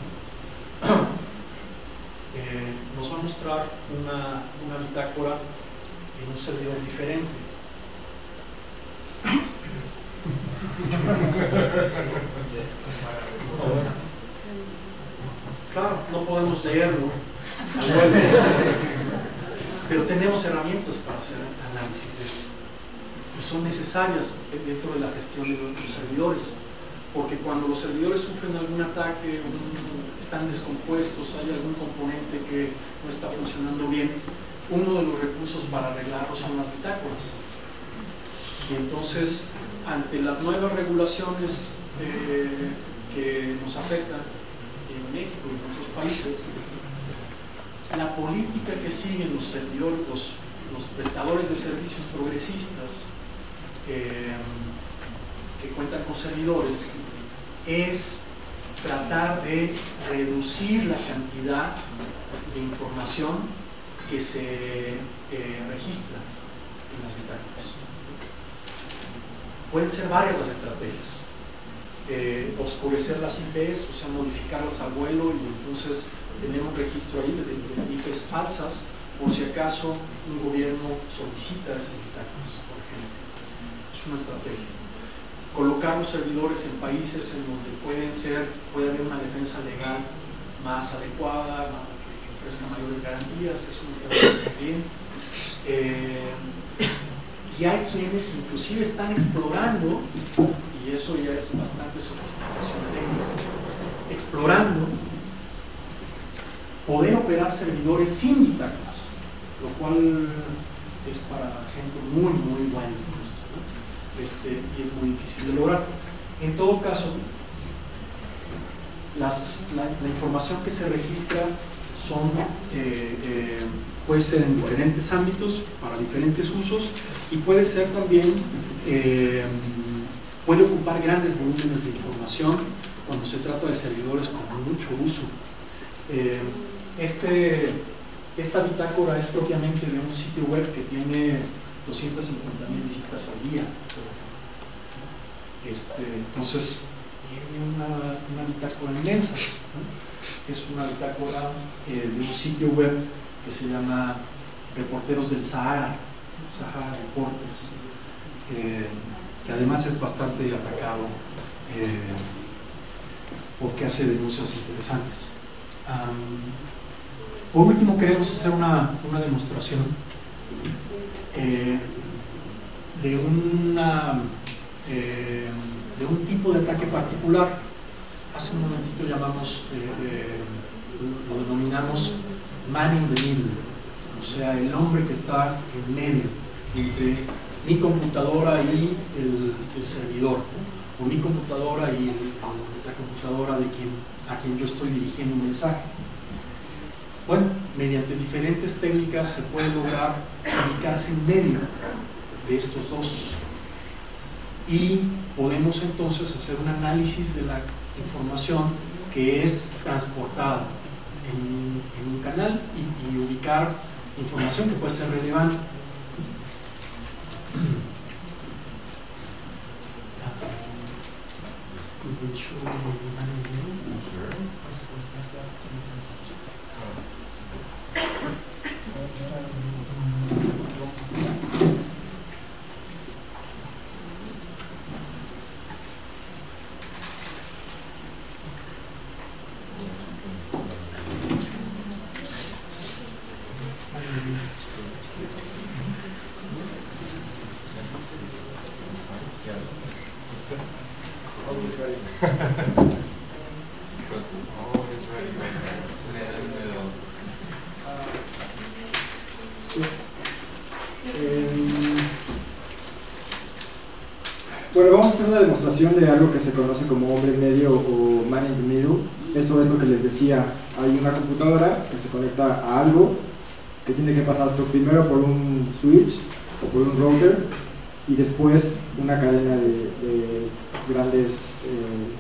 eh, nos va a mostrar una, una bitácora en un servidor diferente. Claro, no podemos leerlo, pero tenemos herramientas para hacer análisis de esto y son necesarias dentro de la gestión de los servidores, porque cuando los servidores sufren algún ataque, están descompuestos, hay algún componente que no está funcionando bien, uno de los recursos para arreglarlo son las bitácoras. Y entonces, ante las nuevas regulaciones eh, que nos afectan en México y en otros países, la política que siguen los servidores, los, los prestadores de servicios progresistas eh, que cuentan con servidores, es tratar de reducir la cantidad de información que se eh, registra en las bitácoras. pueden ser varias las estrategias. Eh, oscurecer las I Pes, o sea, modificarlas al vuelo y entonces tener un registro ahí de, de I Pes falsas, por si acaso un gobierno solicita esas bitácoras, por ejemplo. Es una estrategia. Colocar los servidores en países en donde pueden ser, puede haber una defensa legal más adecuada, que, que ofrezca mayores garantías, es una estrategia también. Eh, y hay quienes inclusive están explorando, y eso ya es bastante sofisticación técnica, explorando poder operar servidores sin bitácoras, lo cual es para gente muy, muy buena esto, ¿no? Este, y es muy difícil de lograr. En todo caso, las, la, la información que se registra son, eh, eh, puede ser en diferentes ámbitos, para diferentes usos, y puede ser también, eh, puede ocupar grandes volúmenes de información cuando se trata de servidores con mucho uso. Eh, este, esta bitácora es propiamente de un sitio web que tiene doscientas cincuenta mil visitas al día. Este, entonces, tiene una, una bitácora inmensa, ¿no? Es una bitácora eh, de un sitio web que se llama Reporteros del Sahara, Sahara Reporters, eh, que además es bastante atacado eh, porque hace denuncias interesantes. Um, por último, queremos hacer una, una demostración eh, de una eh, de un tipo de ataque particular. Hace un momentito llamamos, eh, eh, lo denominamos man in the middle, o sea, el hombre que está en medio entre mi computadora y el, el servidor, ¿no? O mi computadora y el, la computadora de quien, a quien yo estoy dirigiendo un mensaje. Bueno, mediante diferentes técnicas se puede lograr ubicarse en medio de estos dos y podemos entonces hacer un análisis de la información que es transportada en, en un canal y, y ubicar información que puede ser relevante. Bueno, vamos a hacer una demostración de algo que se conoce como hombre en medio o man in the middle. Eso es lo que les decía. Hay una computadora que se conecta a algo que tiene que pasar por, primero por un switch o por un router y después una cadena de, de grandes eh,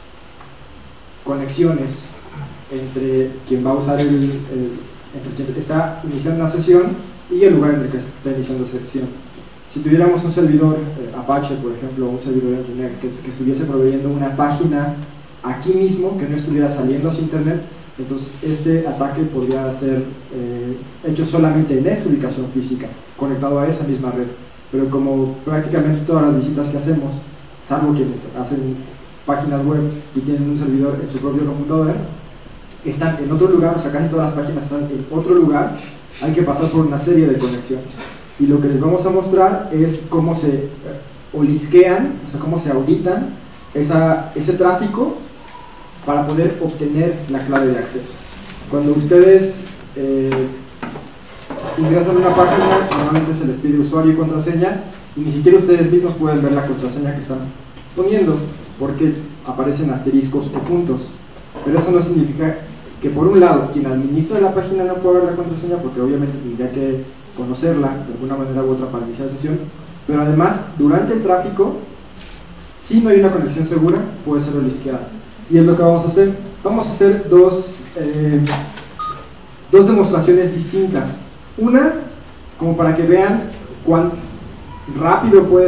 conexiones entre quien va a usar el, el entre quien está iniciando una sesión y el lugar en el que está iniciando la sesión. Si tuviéramos un servidor eh, Apache, por ejemplo, o un servidor Nginx que, que estuviese proveyendo una página aquí mismo, que no estuviera saliendo hacia internet, entonces este ataque podría ser eh, hecho solamente en esta ubicación física, conectado a esa misma red. Pero como prácticamente todas las visitas que hacemos, salvo quienes hacen páginas web y tienen un servidor en su propia computadora, están en otro lugar, o sea, casi todas las páginas están en otro lugar, hay que pasar por una serie de conexiones. Y lo que les vamos a mostrar es cómo se olisquean, o sea, cómo se auditan esa, ese tráfico para poder obtener la clave de acceso. Cuando ustedes eh, ingresan a una página, normalmente se les pide usuario y contraseña, y ni siquiera ustedes mismos pueden ver la contraseña que están poniendo, porque aparecen asteriscos o puntos. Pero eso no significa que, por un lado, quien administra la página no pueda ver la contraseña, porque obviamente tendría que conocerla de alguna manera u otra para iniciar sesión, pero además durante el tráfico, si no hay una conexión segura, puede ser olisqueada. Y es lo que vamos a hacer. Vamos a hacer dos, eh, dos demostraciones distintas. Una, como para que vean cuán rápido puede ser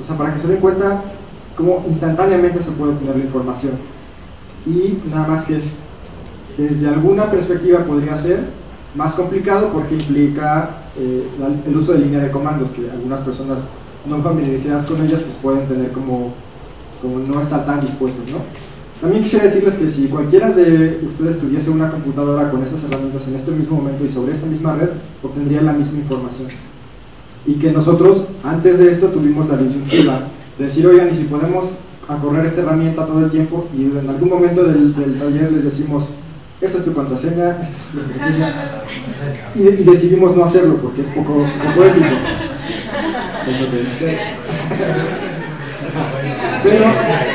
o sea, para que se den cuenta cómo instantáneamente se puede obtener la información. Y nada más que es, desde alguna perspectiva podría ser más complicado porque implica eh, el uso de línea de comandos, que algunas personas no familiarizadas con ellas pues pueden tener como, como no estar tan dispuestos, ¿no? También quisiera decirles que si cualquiera de ustedes tuviese una computadora con esas herramientas en este mismo momento y sobre esta misma red, obtendría la misma información. Y que nosotros, antes de esto, tuvimos la disyuntiva de decir, oigan, y si podemos a correr esta herramienta todo el tiempo, y en algún momento del, del taller les decimos, esta es tu contraseña, esta es tu contraseña, y, y decidimos no hacerlo porque es poco, poco ético. Eso que dice. Pero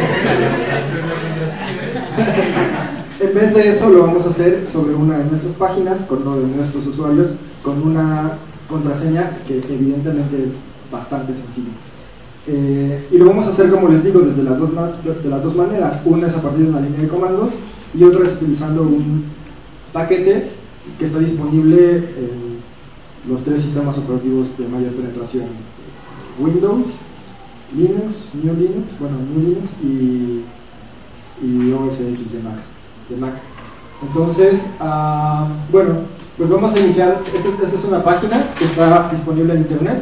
en vez de eso lo vamos a hacer sobre una de nuestras páginas, con uno de nuestros usuarios, con una contraseña que evidentemente es bastante sencilla. Eh, y lo vamos a hacer, como les digo, desde las dos, de las dos maneras. Una es a partir de una línea de comandos y otra es utilizando un paquete que está disponible en los tres sistemas operativos de mayor penetración: Windows, Linux, New Linux, bueno, New Linux y, y O S X de Mac. De Mac. Entonces, uh, bueno, pues vamos a iniciar. Esta, esta es una página que está disponible en internet.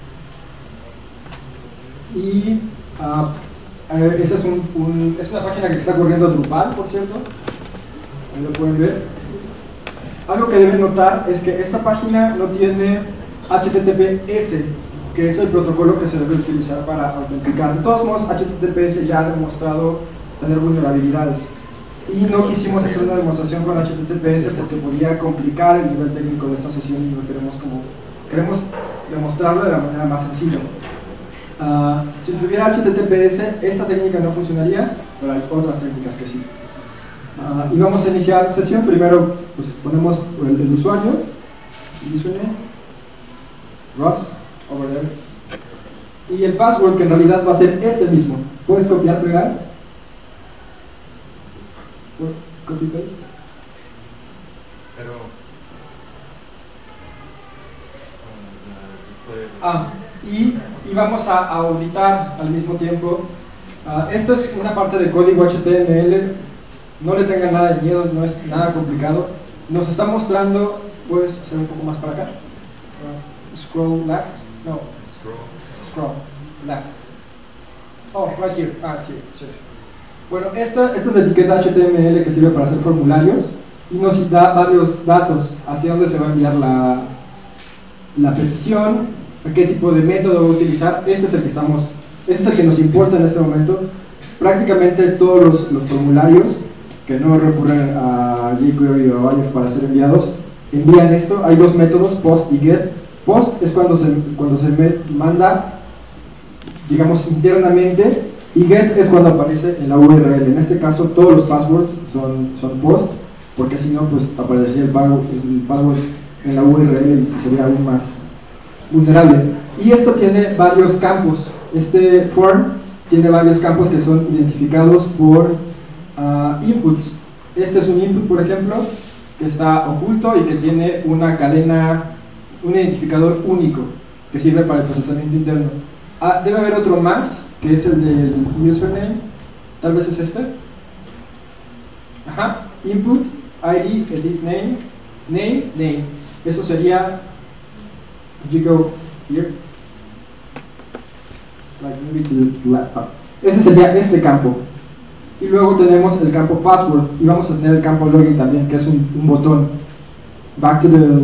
Y uh, eh, esa es, un, un, es una página que está corriendo Drupal, por cierto. Ahí lo pueden ver. Algo que deben notar es que esta página no tiene H T T P S, que es el protocolo que se debe utilizar para autenticar. De todos modos, H T T P S ya ha demostrado tener vulnerabilidades. Y no quisimos hacer una demostración con H T T P S porque podía complicar el nivel técnico de esta sesión y no queremos como queremos demostrarlo de la manera más sencilla. Uh, si tuviera H T T P S, esta técnica no funcionaría, pero hay otras técnicas que sí. Uh, y vamos a iniciar sesión. Primero pues, ponemos el, el usuario, username, Ross, over there, y el password, que en realidad va a ser este mismo. Puedes copiar, pegar, copy paste. Pero ah, y, y vamos a, a auditar al mismo tiempo. Uh, esto es una parte de código H T M L. No le tengan nada de miedo, no es nada complicado. Nos está mostrando, puedes hacer un poco más para acá. Uh, scroll left, no. Scroll. Scroll left. Oh, right here. Ah, sí, sí. Bueno, esta, esta es la etiqueta H T M L que sirve para hacer formularios y nos da varios datos hacia dónde se va a enviar la, la petición, a qué tipo de método va a utilizar. Este es el que estamos, este es el que nos importa en este momento. Prácticamente todos los, los formularios que no recurren a jQuery o Ajax para ser enviados envían esto. Hay dos métodos, post y get. Post es cuando se, cuando se manda, digamos, internamente, y get es cuando aparece en la U R L. En este caso todos los passwords son, son post, porque si no pues aparecería el, el password en la U R L y sería aún más vulnerable. Y esto tiene varios campos. Este form tiene varios campos que son identificados por uh, inputs. Este es un input, por ejemplo, que está oculto y que tiene una cadena, un identificador único que sirve para el procesamiento interno. Ah, debe haber otro más, que es el del username, tal vez es este. Ajá, input, I D, edit name, name, name. Eso sería, you go here, like maybe to the left. Ese sería este campo. Y luego tenemos el campo password, y vamos a tener el campo login también, que es un, un botón. Back to the... Uh,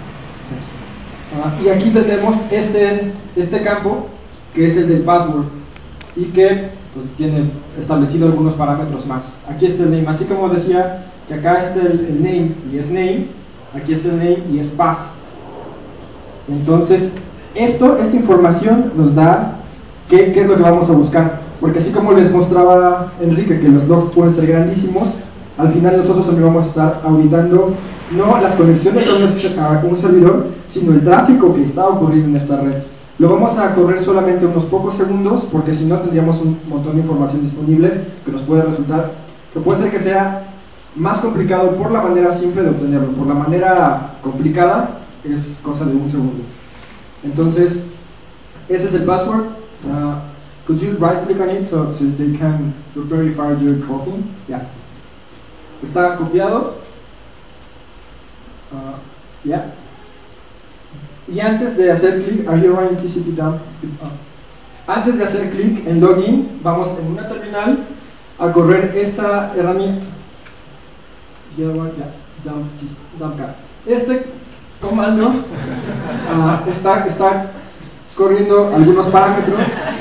y aquí tenemos este, este campo, que es el del password, y que pues, tiene establecido algunos parámetros más. Aquí está el name, así como decía que acá está el, el name y es name, aquí está el name y es pass. Entonces, esto, esta información nos da qué, qué es lo que vamos a buscar, porque así como les mostraba Enrique que los logs pueden ser grandísimos, al final nosotros también vamos a estar auditando no las conexiones a un servidor, sino el tráfico que está ocurriendo en esta red. Lo vamos a correr solamente unos pocos segundos, porque si no tendríamos un montón de información disponible que nos puede resultar, que puede ser que sea más complicado por la manera simple de obtenerlo. Por la manera complicada es cosa de un segundo. Entonces, ese es el password. Uh, Could you right click on it so, so they can verify your copy? Yeah. Está copiado. Uh, yeah. Y antes de hacer clic, are you running T C P dump? Uh, antes de hacer clic en login, vamos en una terminal a correr esta herramienta. Yeah, yeah, dump, dump cat. Este comando uh, está, está corriendo algunos parámetros.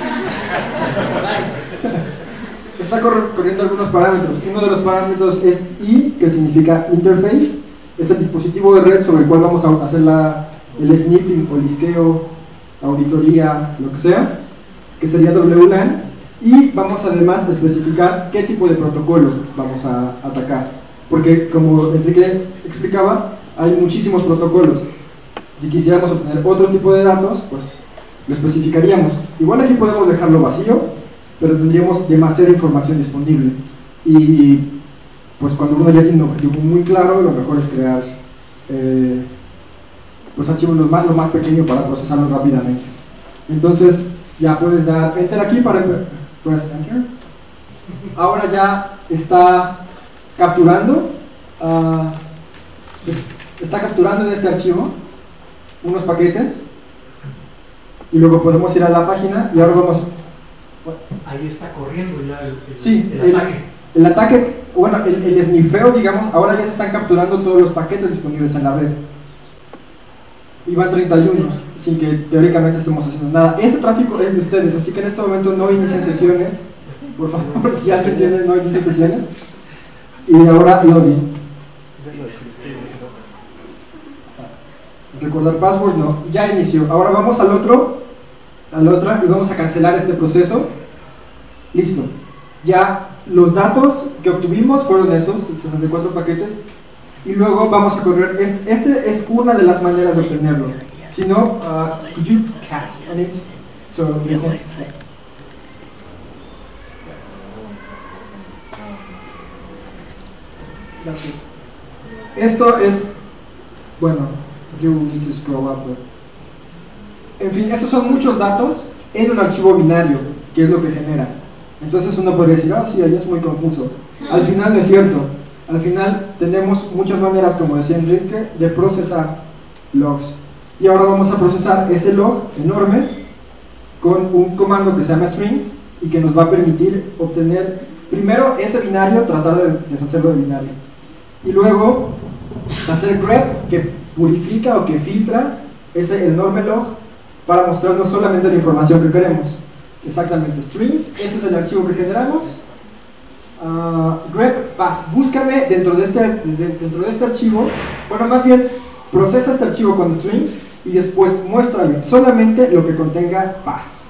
Está cor corriendo algunos parámetros. Uno de los parámetros es I, que significa interface. Es el dispositivo de red sobre el cual vamos a hacer la, el sniffing o lisqueo, auditoría, lo que sea, que sería W LAN. Y vamos además a especificar qué tipo de protocolo vamos a atacar. Porque, como Enrique explicaba, hay muchísimos protocolos. Si quisiéramos obtener otro tipo de datos, pues lo especificaríamos. Igual aquí podemos dejarlo vacío, pero tendríamos demasiada información disponible. Y pues cuando uno ya tiene un objetivo muy claro, lo mejor es crear eh, pues archivos lo más, lo más pequeño para procesarlos rápidamente. Entonces ya puedes dar enter aquí para press enter. Ahora ya está capturando uh, está capturando en este archivo unos paquetes y luego podemos ir a la página y ahora vamos. Ahí está corriendo ya el, el, sí, el ataque. El, el ataque, bueno, el, el snifeo, digamos, ahora ya se están capturando todos los paquetes disponibles en la red. Y van treinta y uno, sin que teóricamente estemos haciendo nada. Ese tráfico es de ustedes, así que en este momento no inicien sesiones. Por favor, si alguien tiene, no inicie sesiones. Y ahora login. Recordar password, no, ya inició. Ahora vamos al otro, al otra y vamos a cancelar este proceso. Listo. Ya los datos que obtuvimos fueron esos, sesenta y cuatro paquetes. Y luego vamos a correr. Este, este es una de las maneras de obtenerlo. Si no, uh, could you cat on it? So we can. That's it. Esto es, bueno, you need to scroll up. But, en fin, estos son muchos datos en un archivo binario, que es lo que genera. Entonces uno podría decir, ah, sí, ahí es muy confuso. Al final no es cierto. Al final tenemos muchas maneras, como decía Enrique, de procesar logs. Y ahora vamos a procesar ese log enorme con un comando que se llama strings y que nos va a permitir obtener primero ese binario, tratar de deshacerlo de binario. Y luego hacer grep, que purifica o que filtra ese enorme log para mostrarnos solamente la información que queremos. Exactamente, strings, este es el archivo que generamos. Uh, grep pass, búscame dentro de, este, dentro de este archivo, bueno, más bien procesa este archivo con strings y después muéstrame solamente lo que contenga pass.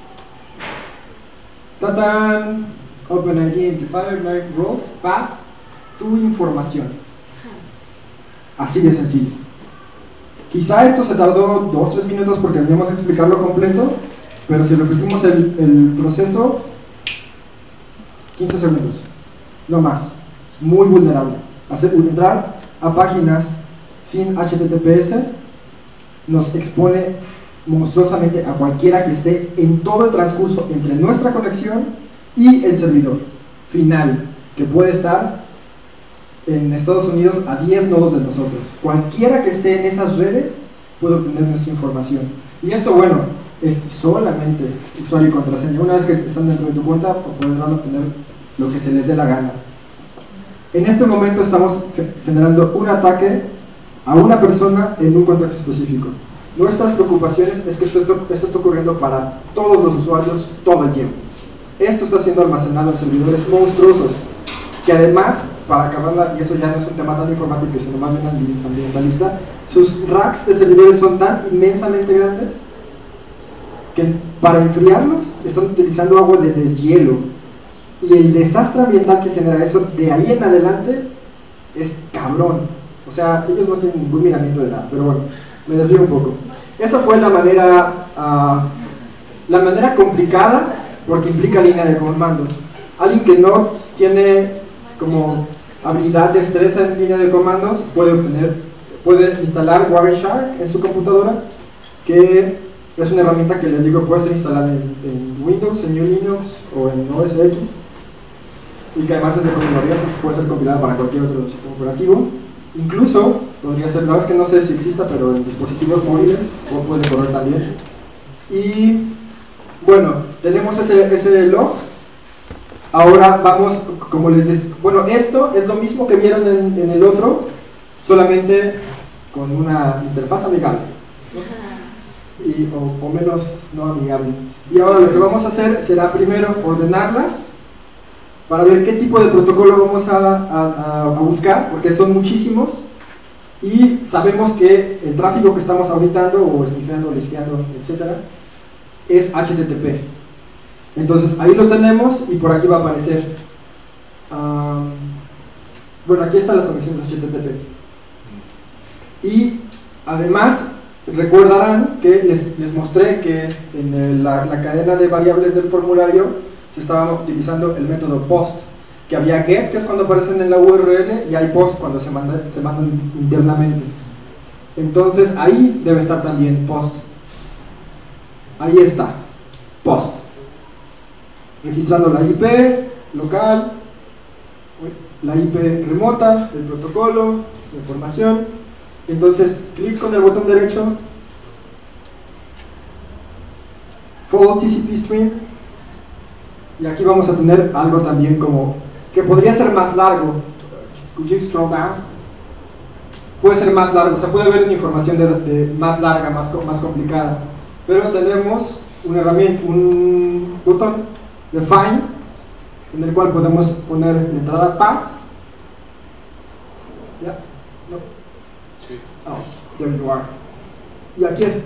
Tatan, OpenID Identifier, like roles, pass tu información. Así de sencillo. Quizá esto se tardó dos tres minutos porque teníamos que explicarlo completo, pero si repetimos el, el proceso, quince segundos, no más. Es muy vulnerable. Hacer, entrar a páginas sin H T T P S nos expone monstruosamente a cualquiera que esté en todo el transcurso entre nuestra conexión y el servidor final, que puede estar en Estados Unidos a diez nodos de nosotros. Cualquiera que esté en esas redes puede obtener nuestra información. Y esto, bueno, es solamente usuario y contraseña. Una vez que están dentro de tu cuenta, podrán obtener lo que se les dé la gana. En este momento estamos generando un ataque a una persona en un contexto específico. Nuestras preocupaciones es que esto, esto, esto está ocurriendo para todos los usuarios todo el tiempo. Esto está siendo almacenado en servidores monstruosos, que además, para acabarla, y eso ya no es un tema tan informático, sino más bien ambientalista, sus racks de servidores son tan inmensamente grandes que para enfriarlos están utilizando agua de deshielo, y el desastre ambiental que genera eso de ahí en adelante es cabrón. O sea, ellos no tienen ningún miramiento de nada, pero bueno, me desvío un poco. Esa fue la manera uh, la manera complicada, porque implica línea de comandos. Alguien que no tiene como habilidad, destreza en línea de comandos puede obtener, puede instalar Wireshark en su computadora, que Es una herramienta que les digo puede ser instalada en, en Windows, en Linux o en O S X, y que además es de código abierto, puede ser compilada para cualquier otro sistema operativo. Incluso podría ser, la verdad es que no sé si exista, pero en dispositivos móviles o puede correr también. Y bueno, tenemos ese, ese log. Ahora vamos, como les decía, bueno, esto es lo mismo que vieron en, en el otro, solamente con una interfaz amigable, ¿no? y, o, o menos no amigable. Y ahora lo que vamos a hacer será primero ordenarlas para ver qué tipo de protocolo vamos a, a, a buscar, porque son muchísimos y sabemos que el tráfico que estamos auditando o esniffeando, listeando, etcétera, es H T T P. Entonces ahí lo tenemos y por aquí va a aparecer. Um, bueno, aquí están las conexiones H T T P. Y además recordarán que les, les mostré que en el, la, la cadena de variables del formulario se estaba utilizando el método post, que había get, que es cuando aparecen en la U R L, y hay post cuando se, manda, se mandan internamente. Entonces ahí debe estar también post. Ahí está, post. Registrando la I P local, la I P remota del protocolo, la información. Entonces, clic con el botón derecho, Follow T C P Stream, y aquí vamos a tener algo también como, que podría ser más largo. Could you scroll down? Puede ser más largo, o sea, puede haber una información de, de más larga, más, más complicada. Pero tenemos una herramienta, un botón de Find, en el cual podemos poner la entrada pass. ¿Ya? No. Sí. Oh, there you are. Y aquí es.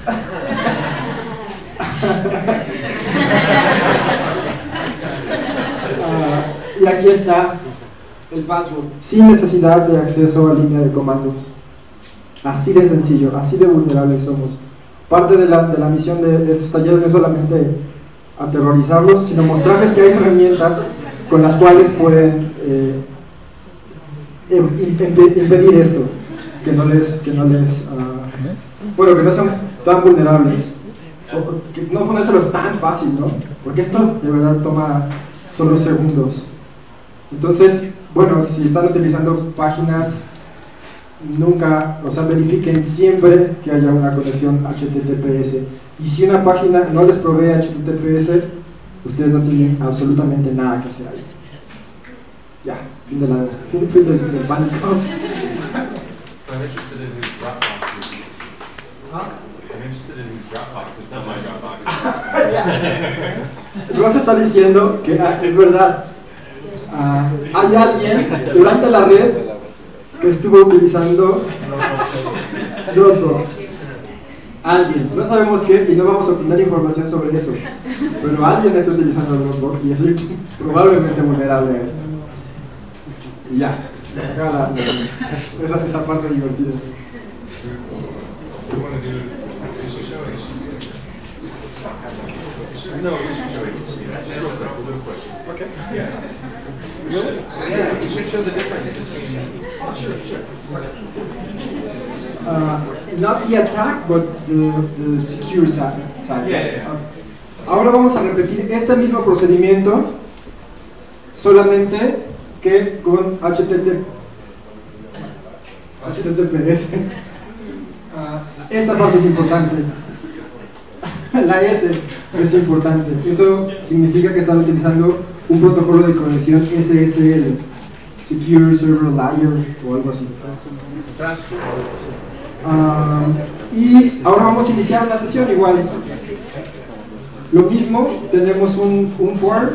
uh, y aquí está el password, sin necesidad de acceso a línea de comandos. Así de sencillo, así de vulnerables somos. Parte de la, de la misión de, de estos talleres no es solamente aterrorizarlos, sino mostrarles que hay herramientas con las cuales pueden eh, impedir esto, que no les, que no les uh, bueno, que no sean tan vulnerables, o que no ponérselos tan fácil, ¿no? Porque esto de verdad toma solo segundos. Entonces, bueno, si están utilizando páginas, nunca, o sea, verifiquen siempre que haya una conexión H T T P S. Y si una página no les provee H T T P S, ustedes no tienen absolutamente nada que hacer ahí. Ya, fin de la fin, fin del, del pánico. So I'm interested in whose Dropbox this is. Huh? I'm interested in whose Dropbox. It's not my Dropbox. Ross está diciendo que ah, es verdad. Ah, hay alguien durante la red que estuvo utilizando Dropbox. Alguien, no sabemos qué y no vamos a obtener información sobre eso, pero alguien está utilizando Dropbox y es probablemente vulnerable a esto. Y ya, acá la, la, esa, esa parte divertida. We want to do. We should show it. No, we should show it. Just real quick, a little question. Okay. Yeah. We should, yeah, we should show the difference between. Oh, sure, sure. Uh, not the attack, but the, the secure side. Yeah, yeah, yeah. Ahora vamos a repetir este mismo procedimiento, solamente que con H T T P S. Uh, esta parte es importante. La S es importante. Eso significa que están utilizando un protocolo de conexión S S L, Secure Server Layer o algo así. Uh, y ahora vamos a iniciar una sesión igual. Lo mismo, tenemos un, un form,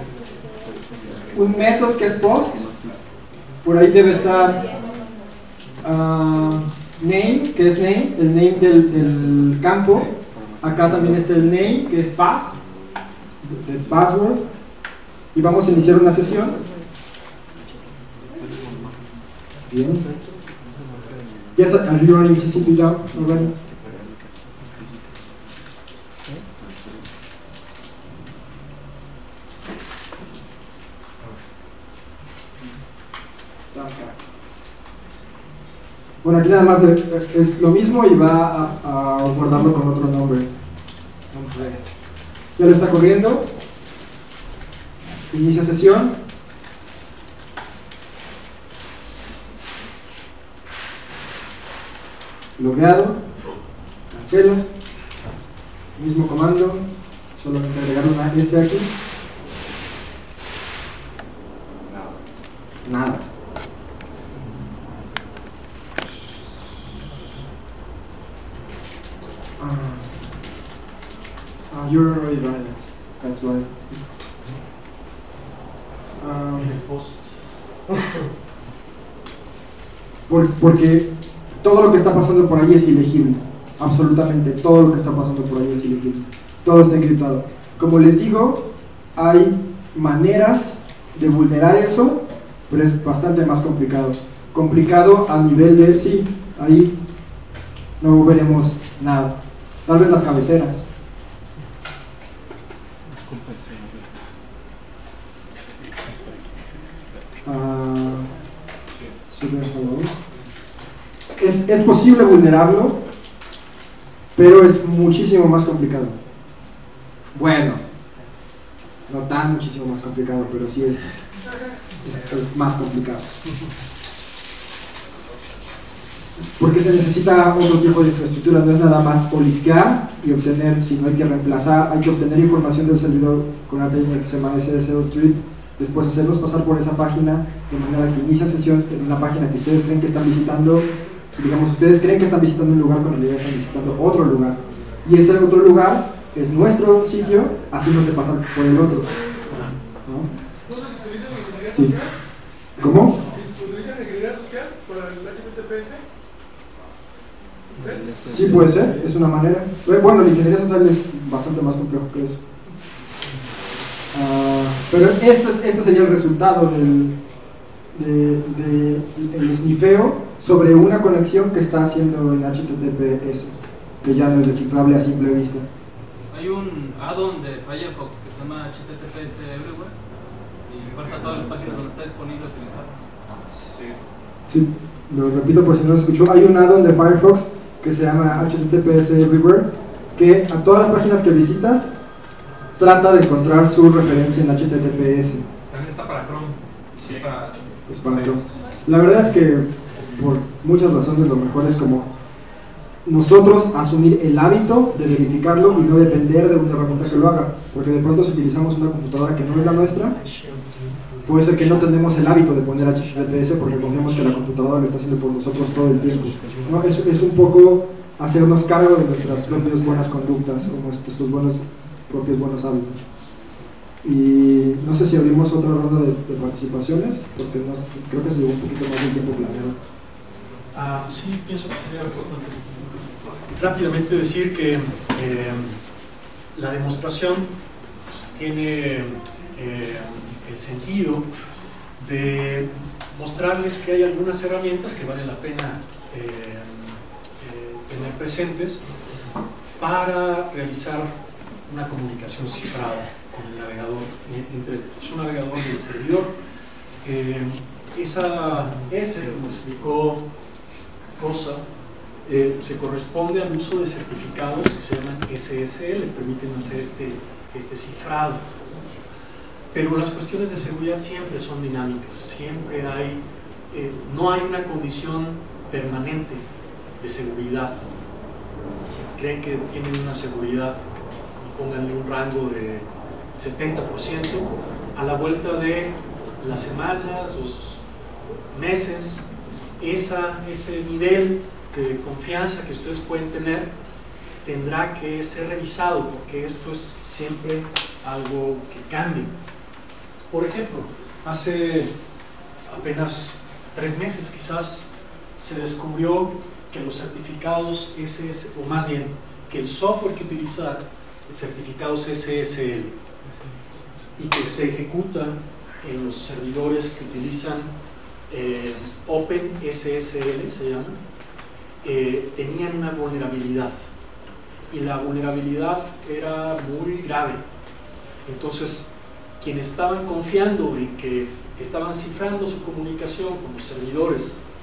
un método que es post. Por ahí debe estar uh, name, que es name, el name del, del campo. Acá también está el name, que es pass, el password. Y vamos a iniciar una sesión. Bien. Yes, are you running T C P down already? Bueno, aquí nada más le- es lo mismo y va a, a guardarlo con otro nombre. Vamos a ver. Ya lo está corriendo. Inicia sesión. Logueado. Cancela. Mismo comando. Solamente agregar una S aquí. Nada. Ah, ah, you're already running it. That's why. Um, En el post. por- porque todo lo que está pasando por ahí es ilegible. Absolutamente todo lo que está pasando por ahí es ilegible. Todo está encriptado. Como les digo, hay maneras de vulnerar eso, pero es bastante más complicado. Complicado a nivel de, sí, ahí no veremos nada. Tal vez las cabeceras. Ah, super hello. Es, es posible vulnerarlo, pero es muchísimo más complicado. Bueno, no tan muchísimo más complicado, pero sí es, es, es más complicado. Porque se necesita otro tipo de infraestructura, no es nada más olisquear y obtener, sino hay que reemplazar, hay que obtener información del servidor con una técnica que se llama S S L Street, después hacerlos pasar por esa página de manera que inicia sesión en una página que ustedes creen que están visitando, digamos, ustedes creen que están visitando un lugar cuando en realidad están visitando otro lugar, y ese otro lugar es nuestro sitio, haciéndose pasar por el otro. ¿No? ¿No se utiliza ingeniería Sí. social? ¿Cómo? ¿Se utiliza ingeniería social para el H T T P S? ¿Sí? Sí, puede ser, es una manera. Bueno, la ingeniería social es bastante más complejo que eso. Ah, pero esto, es, esto sería el resultado del de, de, el snifeo sobre una conexión que está haciendo en H T T P S, que ya no es descifrable a simple vista. Hay un add-on de Firefox que se llama H T T P S Everywhere y fuerza todas las páginas donde está disponible utilizar. Sí, lo repito por si no se escuchó. Hay un add-on de Firefox que se llama H T T P S Everywhere, que a todas las páginas que visitas trata de encontrar su referencia en H T T P S. También está para Chrome. Sí. Para, Es para sí. Chrome. La verdad es que por muchas razones lo mejor es como nosotros asumir el hábito de verificarlo y no depender de una herramienta que lo haga, porque de pronto si utilizamos una computadora que no es la nuestra, puede ser que no tenemos el hábito de poner H T T P S porque confiamos que la computadora lo está haciendo por nosotros todo el tiempo, ¿no? es, es un poco hacernos cargo de nuestras propias buenas conductas o nuestros buenos, propios buenos hábitos. Y no sé si abrimos otra ronda de, de participaciones, porque no, creo que se llevó un poquito más del tiempo planeado. Ah, sí, pienso que sería importante rápidamente decir que eh, la demostración tiene eh, el sentido de mostrarles que hay algunas herramientas que vale la pena eh, eh, tener presentes para realizar una comunicación cifrada con el navegador, entre su navegador y el servidor. Eh, esa S, como explicó Cosa, eh, se corresponde al uso de certificados que se llaman S S L, permiten hacer este, este cifrado. Pero las cuestiones de seguridad siempre son dinámicas, siempre hay, eh, no hay una condición permanente de seguridad. Si creen que tienen una seguridad, pónganle un rango de setenta por ciento, a la vuelta de las semanas, los meses, esa, ese nivel de confianza que ustedes pueden tener tendrá que ser revisado, porque esto es siempre algo que cambia. Por ejemplo, hace apenas tres meses quizás se descubrió que los certificados S S L, o más bien que el software que utiliza certificados S S L y que se ejecuta en los servidores que utilizan eh, OpenSSL, se llama, eh, tenían una vulnerabilidad, y la vulnerabilidad era muy grave. Entonces, quienes estaban confiando en que estaban cifrando su comunicación con los servidores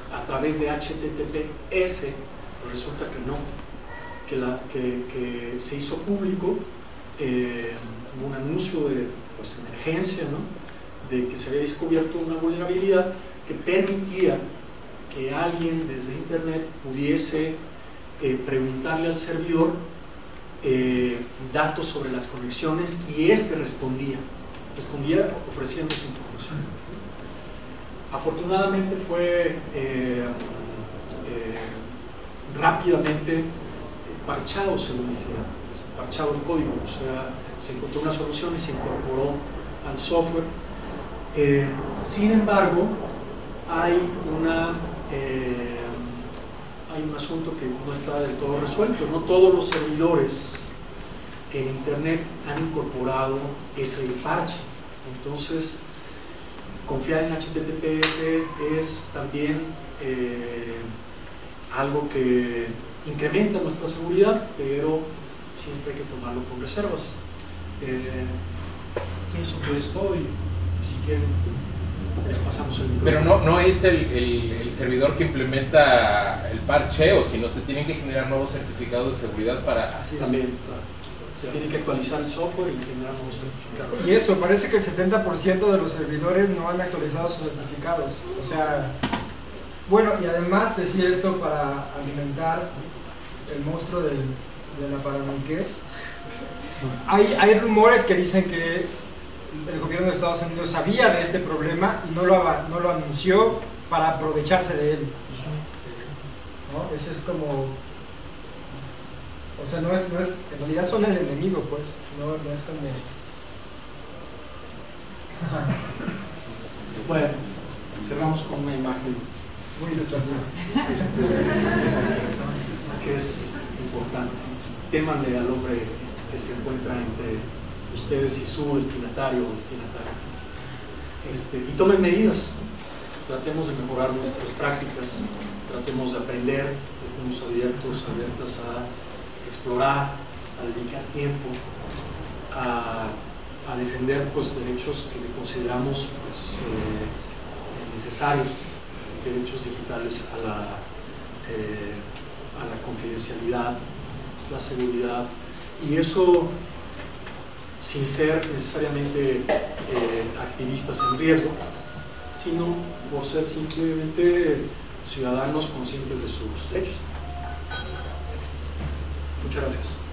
a través de H T T P S, pero resulta que no, que, la, que, que se hizo público eh, un anuncio de pues, emergencia, ¿no? De que se había descubierto una vulnerabilidad que permitía que alguien desde internet pudiese eh, preguntarle al servidor eh, datos sobre las conexiones y este respondía, respondía ofreciendo esa información. Afortunadamente fue eh, eh, rápidamente parchado, se lo decía, parchado el código, o sea, se encontró una solución y se incorporó al software. Eh, sin embargo, hay una eh, hay un asunto que no está del todo resuelto. No todos los servidores en internet han incorporado ese parche. Entonces, confiar en H T T P S es también eh, algo que incrementa nuestra seguridad, pero siempre hay que tomarlo con reservas. Eh, pienso que es todo y si quieren les pasamos el micrófono. Pero no, no es el, el, el servidor que implementa el parcheo, sino se tienen que generar nuevos certificados de seguridad para... Así también, claro. Se tiene que actualizar el software y generar nuevos certificados. Y eso, parece que el setenta por ciento de los servidores no han actualizado sus certificados. O sea, bueno, y además decir esto para alimentar el monstruo del, de la paranoiquez. Hay, hay rumores que dicen que el gobierno de Estados Unidos sabía de este problema y no lo, no lo anunció para aprovecharse de él, ¿no? Eso es como, o sea, no es, no es, en realidad son el enemigo, pues, no, no es como... Bueno, cerramos con una imagen muy ilustrativa, este, que es importante. Témanle al hombre que se encuentra entre ustedes y su destinatario o destinataria. Este, y tomen medidas, tratemos de mejorar nuestras prácticas, tratemos de aprender, estemos abiertos, abiertas a explorar, a dedicar tiempo, a, a defender pues, derechos que consideramos pues, eh, necesarios, derechos digitales a la, eh, a la confidencialidad, la seguridad, y eso sin ser necesariamente eh, activistas en riesgo, sino por ser simplemente ciudadanos conscientes de sus derechos. Muchas gracias.